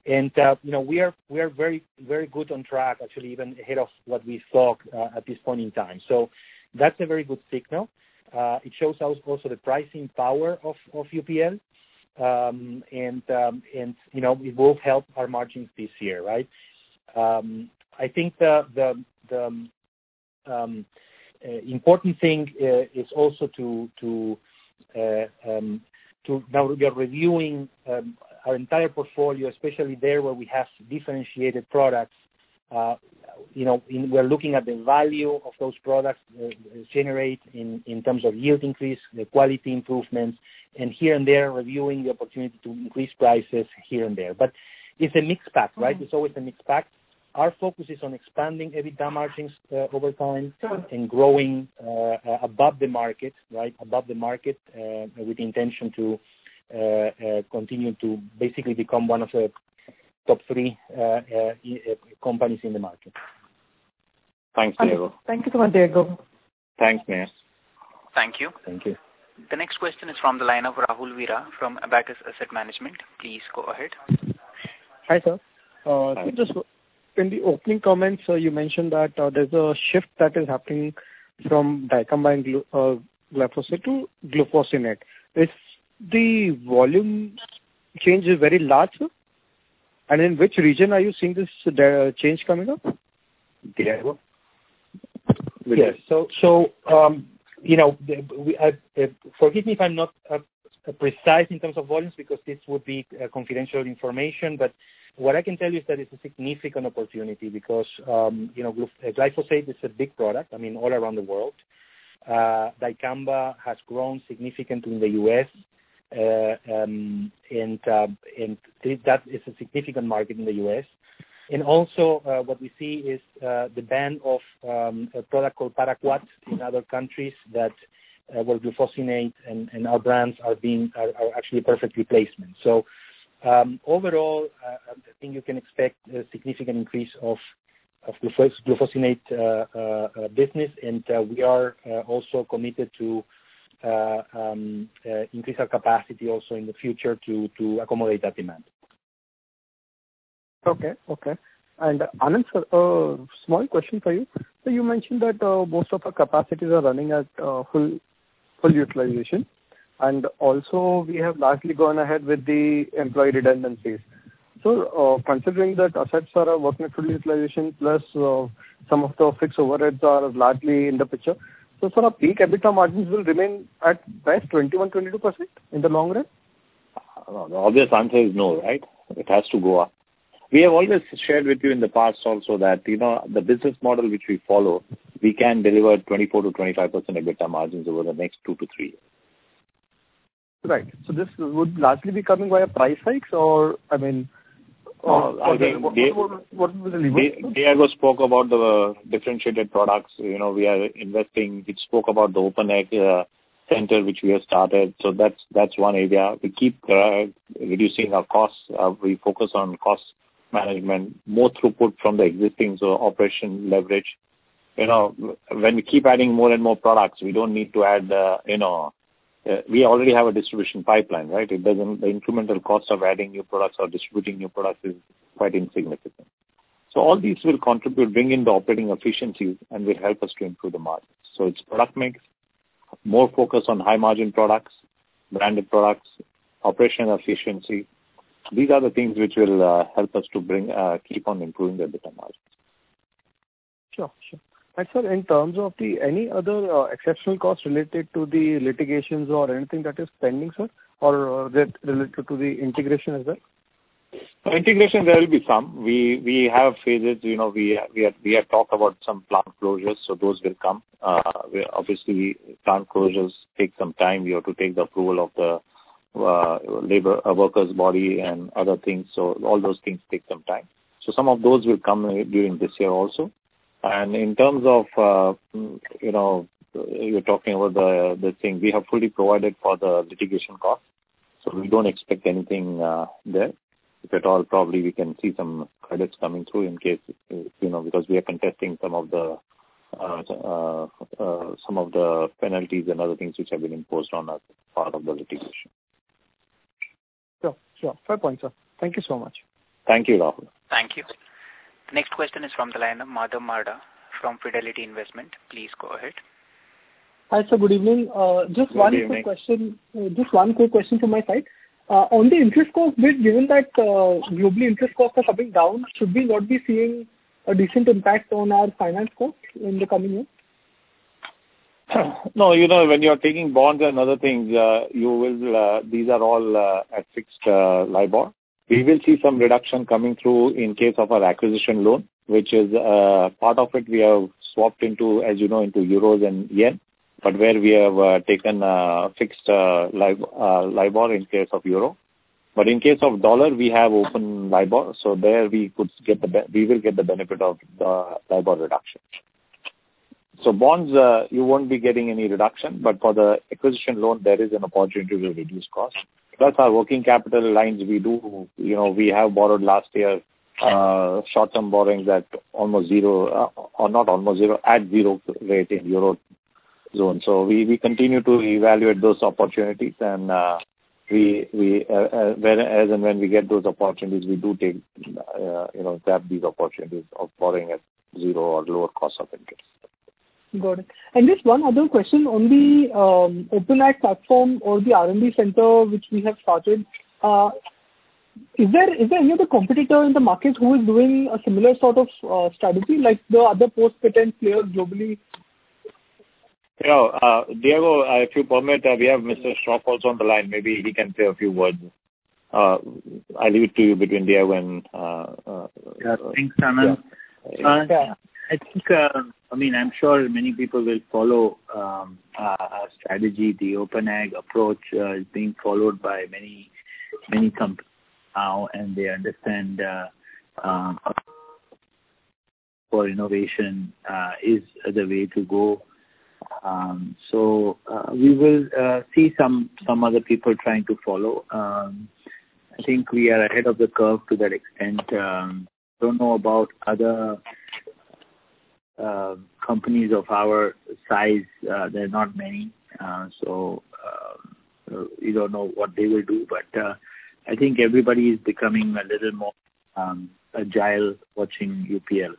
And uh, you know, we are we are very very good on track, actually, even ahead of what we thought uh, at this point in time. So that's a very good signal. Uh, it shows us also the pricing power of, of U P L, um, and um, and you know, it will help our margins this year, right? Um, I think the the the um, uh, important thing uh, is also to to uh, um, to now we are reviewing um, our entire portfolio, especially there where we have differentiated products. Uh, you know, in, we're looking at the value of those products uh, generate in, in terms of yield increase, the quality improvements, and here and there reviewing the opportunity to increase prices here and there. But it's a mixed pack, right? Mm-hmm. It's always a mixed pack. Our focus is on expanding EBITDA margins uh, over time and growing uh, above the market, right? Above the market uh, with the intention to uh, uh, continue to basically become one of the top three uh, uh, companies in the market. Thanks, Diego. Thank you so much, Diego. Thanks, Mayor. Thank you. Thank you. The next question is from the line of Rahul Veera from Abacus Asset Management. Please go ahead. Hi, sir. Uh, so just in the opening comments, uh, you mentioned that uh, there's a shift that is happening from dicamba and glu- uh, glyphosate to glufosinate. Is the volume change very large, sir? And in which region are you seeing this uh, change coming up? Diego? Yes. So, so um, you know, we, uh, uh, forgive me if I'm not uh, precise in terms of volumes, because this would be uh, confidential information. But what I can tell you is that it's a significant opportunity because, um, you know, glyphosate is a big product, I mean, all around the world. Uh, dicamba has grown significantly in the U S, uh, um, and, uh, and that is a significant market in the U S. And also uh, what we see is uh, the ban of um, a product called Paraquat in other countries that uh, where glufosinate and, and our brands are being are, are actually a perfect replacement. So um, overall, uh, I think you can expect a significant increase of of glufosinate uh, uh, business, and uh, we are uh, also committed to uh, um, uh, increase our capacity also in the future to to accommodate that demand. Okay, okay. And uh, Anand, sir, a uh, small question for you. So you mentioned that uh, most of our capacities are running at uh, full full utilization, and also we have largely gone ahead with the employee redundancies. So uh, considering that assets are working at full utilization, plus uh, some of the fixed overheads are largely in the picture, so sort of peak EBITDA margins will remain at best twenty-one to twenty-two percent in the long run? Uh, the obvious answer is no, right? It has to go up. We have always shared with you in the past also that, you know, the business model which we follow, we can deliver twenty-four to twenty-five percent EBITDA margins over the next two to three years. Right. So this would largely be coming via price hikes, or, I mean, uh, I think what, they, what, what was the lever? Diego spoke about the differentiated products. You know, we are investing. It spoke about the open egg uh, center which we have started. So that's that's one area. We keep uh, reducing our costs. Uh, we focus on cost management, more throughput from the existing so operation leverage. You know, when we keep adding more and more products, we don't need to add. Uh, you know, uh, we already have a distribution pipeline, right? It doesn't. The incremental cost of adding new products or distributing new products is quite insignificant. So all these will contribute, bring in the operating efficiencies, and will help us to improve the margins. So it's product mix, more focus on high margin products, branded products, operational efficiency. These are the things which will uh, help us to bring uh, keep on improving the EBITDA margins. Sure, sure. And sir, in terms of the any other uh, exceptional costs related to the litigations or anything that is pending, sir, or uh, that related to the integration as well? So integration, there will be some. We we have phases. You know, we we have we have talked about some plant closures, so those will come. Uh, we, obviously, plant closures take some time. You have to take the approval of the Uh, labor uh, workers body and other things, so all those things take some time. So some of those will come during this year also. And in terms of uh, you know, you're talking about the the thing, we have fully provided for the litigation costs, so we don't expect anything uh, there. If at all, probably we can see some credits coming through in case, you know, because we are contesting some of the uh, uh, uh, some of the penalties and other things which have been imposed on us as part of the litigation. Sure, sure. Fair point, sir. Thank you so much. Thank you, Rahul. Thank you. The next question is from the line of Madhav Marda from Fidelity Investment. Please go ahead. Hi, sir. Good evening. Uh, just Good one evening. quick question. Uh, just one quick question from my side. Uh, on the interest cost bit, given that uh, globally interest costs are coming down, should we not be seeing a decent impact on our finance costs in the coming year? No, you know, when you're taking bonds and other things, uh, you will. Uh, these are all uh, at fixed uh, LIBOR. We will see some reduction coming through in case of our acquisition loan, which is uh, part of it we have swapped into, as you know, into euros and yen, but where we have uh, taken uh, fixed uh, LIBOR, uh, LIBOR in case of euro. But in case of dollar, we have open LIBOR, so there we could get the be- we will get the benefit of the LIBOR reduction. So bonds, uh, you won't be getting any reduction, but for the acquisition loan, there is an opportunity to reduce cost. Plus our working capital lines, we do, you know, we have borrowed last year uh, short-term borrowings at almost zero, uh, or not almost zero, at zero rate in euro zone. So we, we continue to evaluate those opportunities, and uh, we we uh, uh, when, as and when we get those opportunities, we do take, uh, you know, grab these opportunities of borrowing at zero or lower cost of interest. Got it. And just one other question on the um, OpenAg platform or the R and D center which we have started. Uh, is there is there any other competitor in the market who is doing a similar sort of uh, strategy like the other post-patent players globally? You know, uh, Diego, uh, if you permit, uh, we have Mister Shroff also on the line. Maybe he can say a few words. Uh, I leave it to you between Diego and... Uh, uh, yeah, thanks, Anand. Yeah. Uh, yeah. I think, uh, I mean, I'm sure many people will follow um, uh, our strategy. The OpenAg approach uh, is being followed by many, many companies now, and they understand uh, um, for innovation uh, is the way to go. Um, so uh, we will uh, see some, some other people trying to follow. Um, I think we are ahead of the curve to that extent. Um, don't know about other Uh, companies of our size. Uh, there are not many, uh, so uh, we don't know what they will do. But uh, I think everybody is becoming a little more um, agile watching U P L.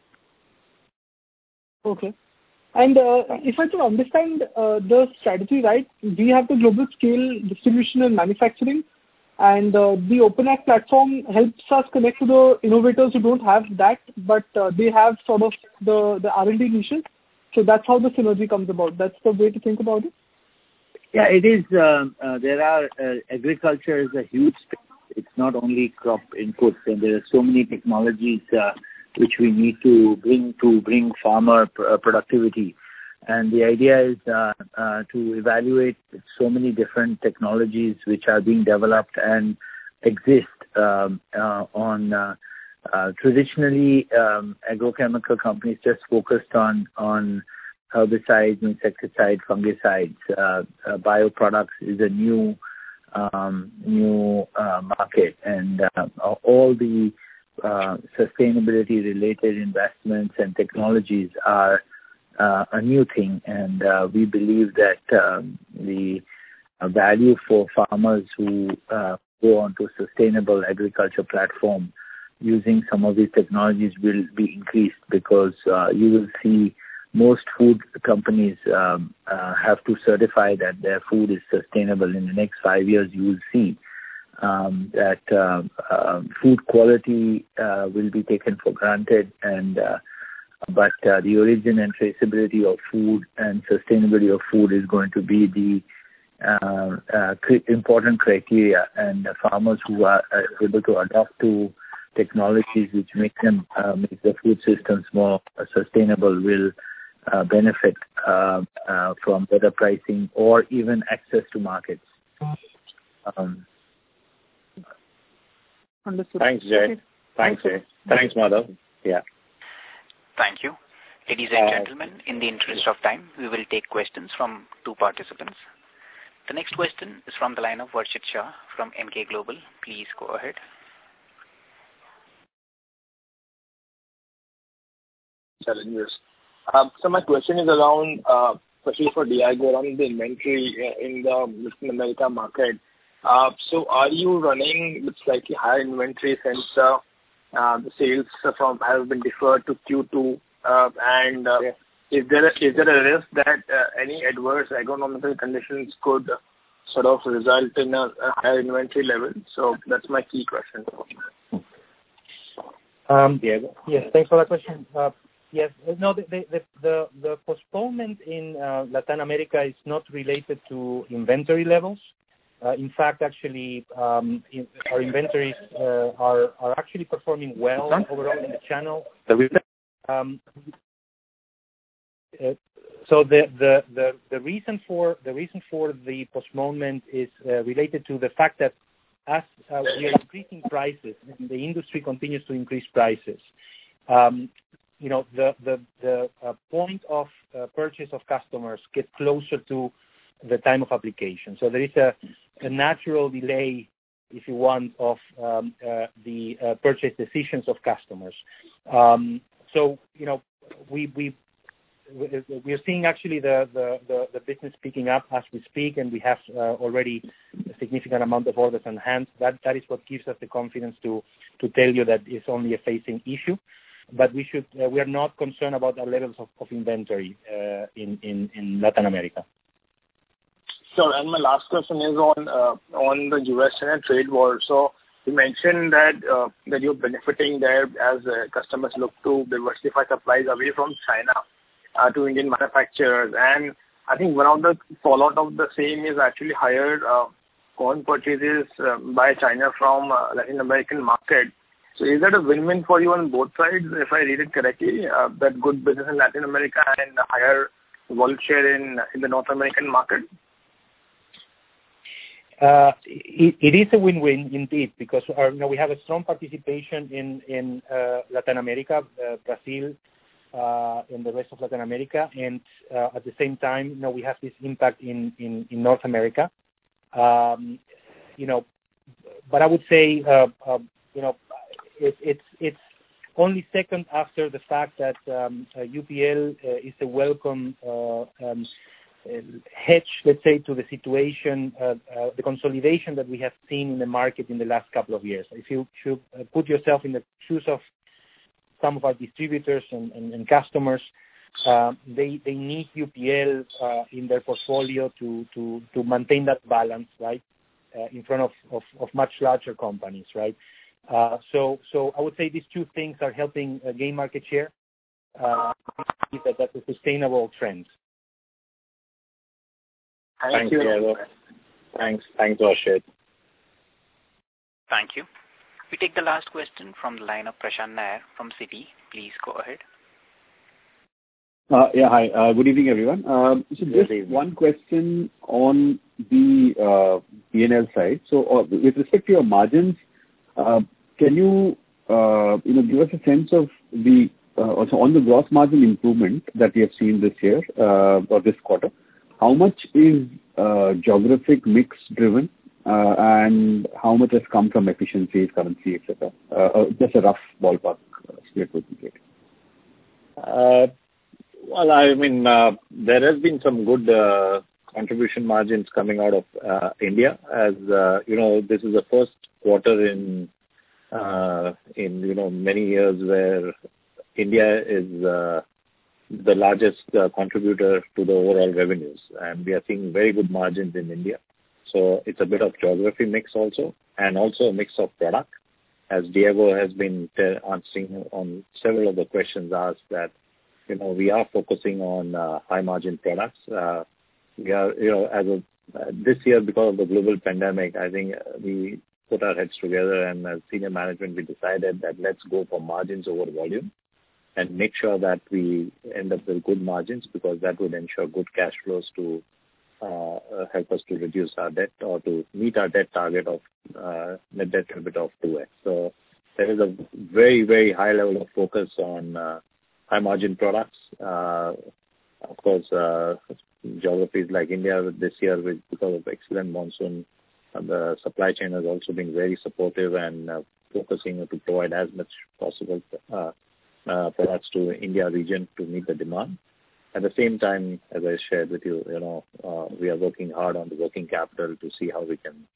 Okay. And uh, if I can understand uh, the strategy right, we have the global scale distribution and manufacturing, and uh, the OpenAg platform helps us connect to the innovators who don't have that, but uh, they have sort of the, the R and D niches. So that's how the synergy comes about. That's the way to think about it? Yeah, it is. Uh, uh, there are, uh, agriculture is a huge space. It's not only crop inputs, and there are so many technologies uh, which we need to bring to bring farmer pr- productivity. And the idea is uh, uh, to evaluate so many different technologies which are being developed and exist um, uh, on uh, uh, traditionally um, agrochemical companies just focused on on herbicides, insecticides, fungicides. Uh, uh, bioproducts is a new um, new uh, market, and uh, all the uh, sustainability related investments and technologies are Uh, a new thing, and uh, we believe that um, the uh, value for farmers who uh, go onto a sustainable agriculture platform using some of these technologies will be increased, because uh, you will see most food companies um, uh, have to certify that their food is sustainable. In the next five years, you will see um, that uh, uh, food quality uh, will be taken for granted, and uh, but uh, the origin and traceability of food and sustainability of food is going to be the uh, uh, important criteria, and the farmers who are uh, able to adopt to technologies which make them uh, make the food systems more uh, sustainable will uh, benefit uh, uh, from better pricing or even access to markets. Um, Understood. Thanks, Jay. Okay. Thanks, Jay. Thanks, Madhav. Yeah. Thank you. Ladies and gentlemen, in the interest of time, we will take questions from two participants. The next question is from the line of Varshit Shah from Emkay Global. Please go ahead. Challenges. Um, so my question is around, uh, especially for Diego, around the inventory in the Latin America market. Uh, so are you running with slightly higher inventory since uh, uh, the sales from have been deferred to Q two? Uh, and uh, yes. is there a, is there a risk that uh, any adverse economic conditions could uh, sort of result in a, a higher inventory level? So that's my key question. Um, Diego. Yes, thanks for that question. Uh, yes, no, the the the, the postponement in uh, Latin America is not related to inventory levels. Uh, in fact, actually, um, in, our inventories uh, are are actually performing well overall in the channel. Um, uh, so the, the, the, the reason for the reason for the postponement is uh, related to the fact that as uh, we are increasing prices, and the industry continues to increase prices, um, you know, the the the uh, point of uh, purchase of customers get closer to the time of application. So there is a, a natural delay, if you want, of um, uh, the uh, purchase decisions of customers. Um, so you know, we we we are seeing actually the, the, the, the business picking up as we speak, and we have uh, already a significant amount of orders on hand. That that is what gives us the confidence to to tell you that it's only a phasing issue. But we should uh, we are not concerned about the levels of, of inventory uh, in, in in Latin America. Sure. And my last question is on uh, on the U S China trade war. So you mentioned that uh, that you're benefiting there as uh, customers look to diversify supplies away from China uh, to Indian manufacturers. And I think one of the fallout of the same is actually higher uh, corn purchases uh, by China from uh, Latin American market. So is that a win-win for you on both sides, if I read it correctly, uh, that good business in Latin America and higher wallet share in in the North American market? Uh, it, it is a win-win indeed, because our, you know, we have a strong participation in in uh, Latin America, uh, Brazil, uh, and the rest of Latin America, and uh, at the same time, you know, we have this impact in in, in North America. Um, you know, but I would say, uh, uh, you know, it, it's it's only second after the fact that um, uh, U P L uh, is a welcome uh, um, hedge, let's say, to the situation, uh, uh, the consolidation that we have seen in the market in the last couple of years. If you should uh, put yourself in the shoes of some of our distributors and, and, and customers, uh, they they need U P L uh, in their portfolio to, to, to maintain that balance, right, uh, in front of, of, of much larger companies, right? Uh, so so I would say these two things are helping uh, gain market share. Uh, that that's a sustainable trend. Thank Thanks, you. Diego. Thanks. Thanks, Rashid. Thank you. We take the last question from the line of Prashant Nair from Citi. Please go ahead. Uh, yeah, hi. Uh, good evening, everyone. Um, so just one question on the uh, P and L side. So uh, with respect to your margins, uh, can you uh, you know give us a sense of the uh, also on the gross margin improvement that we have seen this year uh, or this quarter? How much is uh, geographic mix driven, uh, and how much has come from efficiencies, currency, et cetera? Uh, uh, just a rough ballpark uh, split would be great. Uh, well, I mean, uh, there has been some good uh, contribution margins coming out of uh, India, as uh, you know, this is the first quarter in uh, in you know many years where India is uh, the largest uh, contributor to the overall revenues, and we are seeing very good margins in India. So it's a bit of geography mix also, and also a mix of product. As Diego has been t- answering on several of the questions asked, that you know we are focusing on uh, high margin products. Uh, we are you know as a uh, this year, because of the global pandemic, I think we put our heads together, and as senior management we decided that let's go for margins over volume, and make sure that we end up with good margins, because that would ensure good cash flows to uh, help us to reduce our debt or to meet our debt target of uh, net debt to EBITDA of two x. So there is a very, very high level of focus on uh, high margin products. Uh, of course, uh, geographies like India this year, with, because of excellent monsoon, uh, the supply chain has also been very supportive and uh, focusing to provide as much possible uh, Uh, products to India region to meet the demand. At the same time, as I shared with you, you know, uh, we are working hard on the working capital to see how we can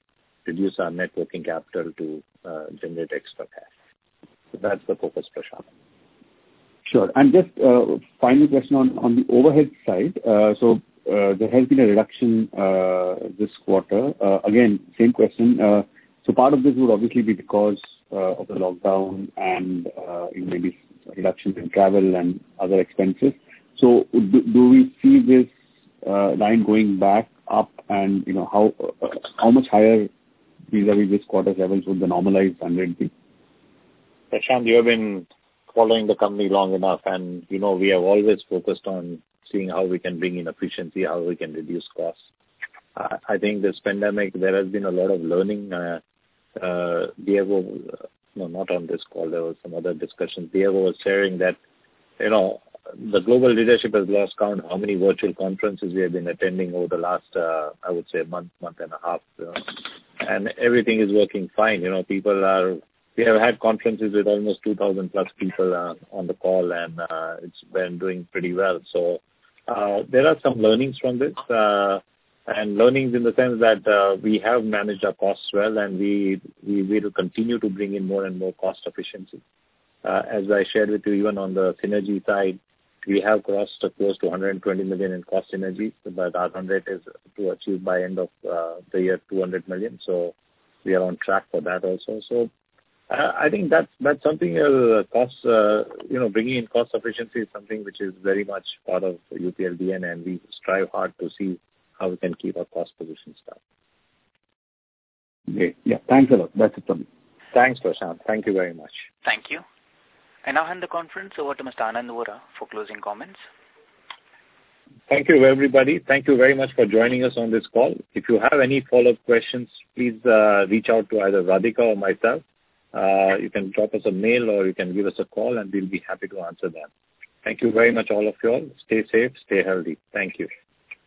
reduce our net working capital to uh, generate extra cash. So that's the focus, Prashant. Sure. And just uh, final question on, on the overhead side. Uh, so uh, there has been a reduction uh, this quarter. Uh, again, same question. Uh, so part of this would obviously be because uh, of the lockdown and uh, maybe reduction in travel and other expenses. So do, do we see this uh, line going back up, and you know how uh, how much higher vis-a-vis this quarter's levels would the normalized one hundred be? Prashant, you have been following the company long enough, and you know we have always focused on seeing how we can bring in efficiency, how we can reduce costs. Uh, I think this pandemic, there has been a lot of learning. Uh, uh, Diego, uh, no, not on this call, there was some other discussions. Diego was sharing that, you know, the global leadership has lost count how many virtual conferences we have been attending over the last, uh, I would say, month, month and a half. You know, and everything is working fine. You know, people are, we have had conferences with almost two thousand plus people uh, on the call, and uh, it's been doing pretty well. So uh, there are some learnings from this. Uh, And learnings in the sense that uh, we have managed our costs well, and we, we will continue to bring in more and more cost efficiency. Uh, as I shared with you, even on the synergy side, we have crossed uh, close to one hundred twenty million in cost synergies, but our run rate is to achieve by end of uh, the year two hundred million. So we are on track for that also. So uh, I think that's that's something uh, cost, uh, you know, bringing in cost efficiency is something which is very much part of U P L D N A, and we strive hard to see how we can keep our cost positions down. Great. Yeah, thanks a lot. That's it from me. Thanks, Prashant. Thank you very much. Thank you. I now hand the conference over to Mister Anand Vora for closing comments. Thank you, everybody. Thank you very much for joining us on this call. If you have any follow-up questions, please uh, reach out to either Radhika or myself. Uh, you can drop us a mail or you can give us a call, and we'll be happy to answer them. Thank you very much, all of you all. Stay safe, stay healthy. Thank you.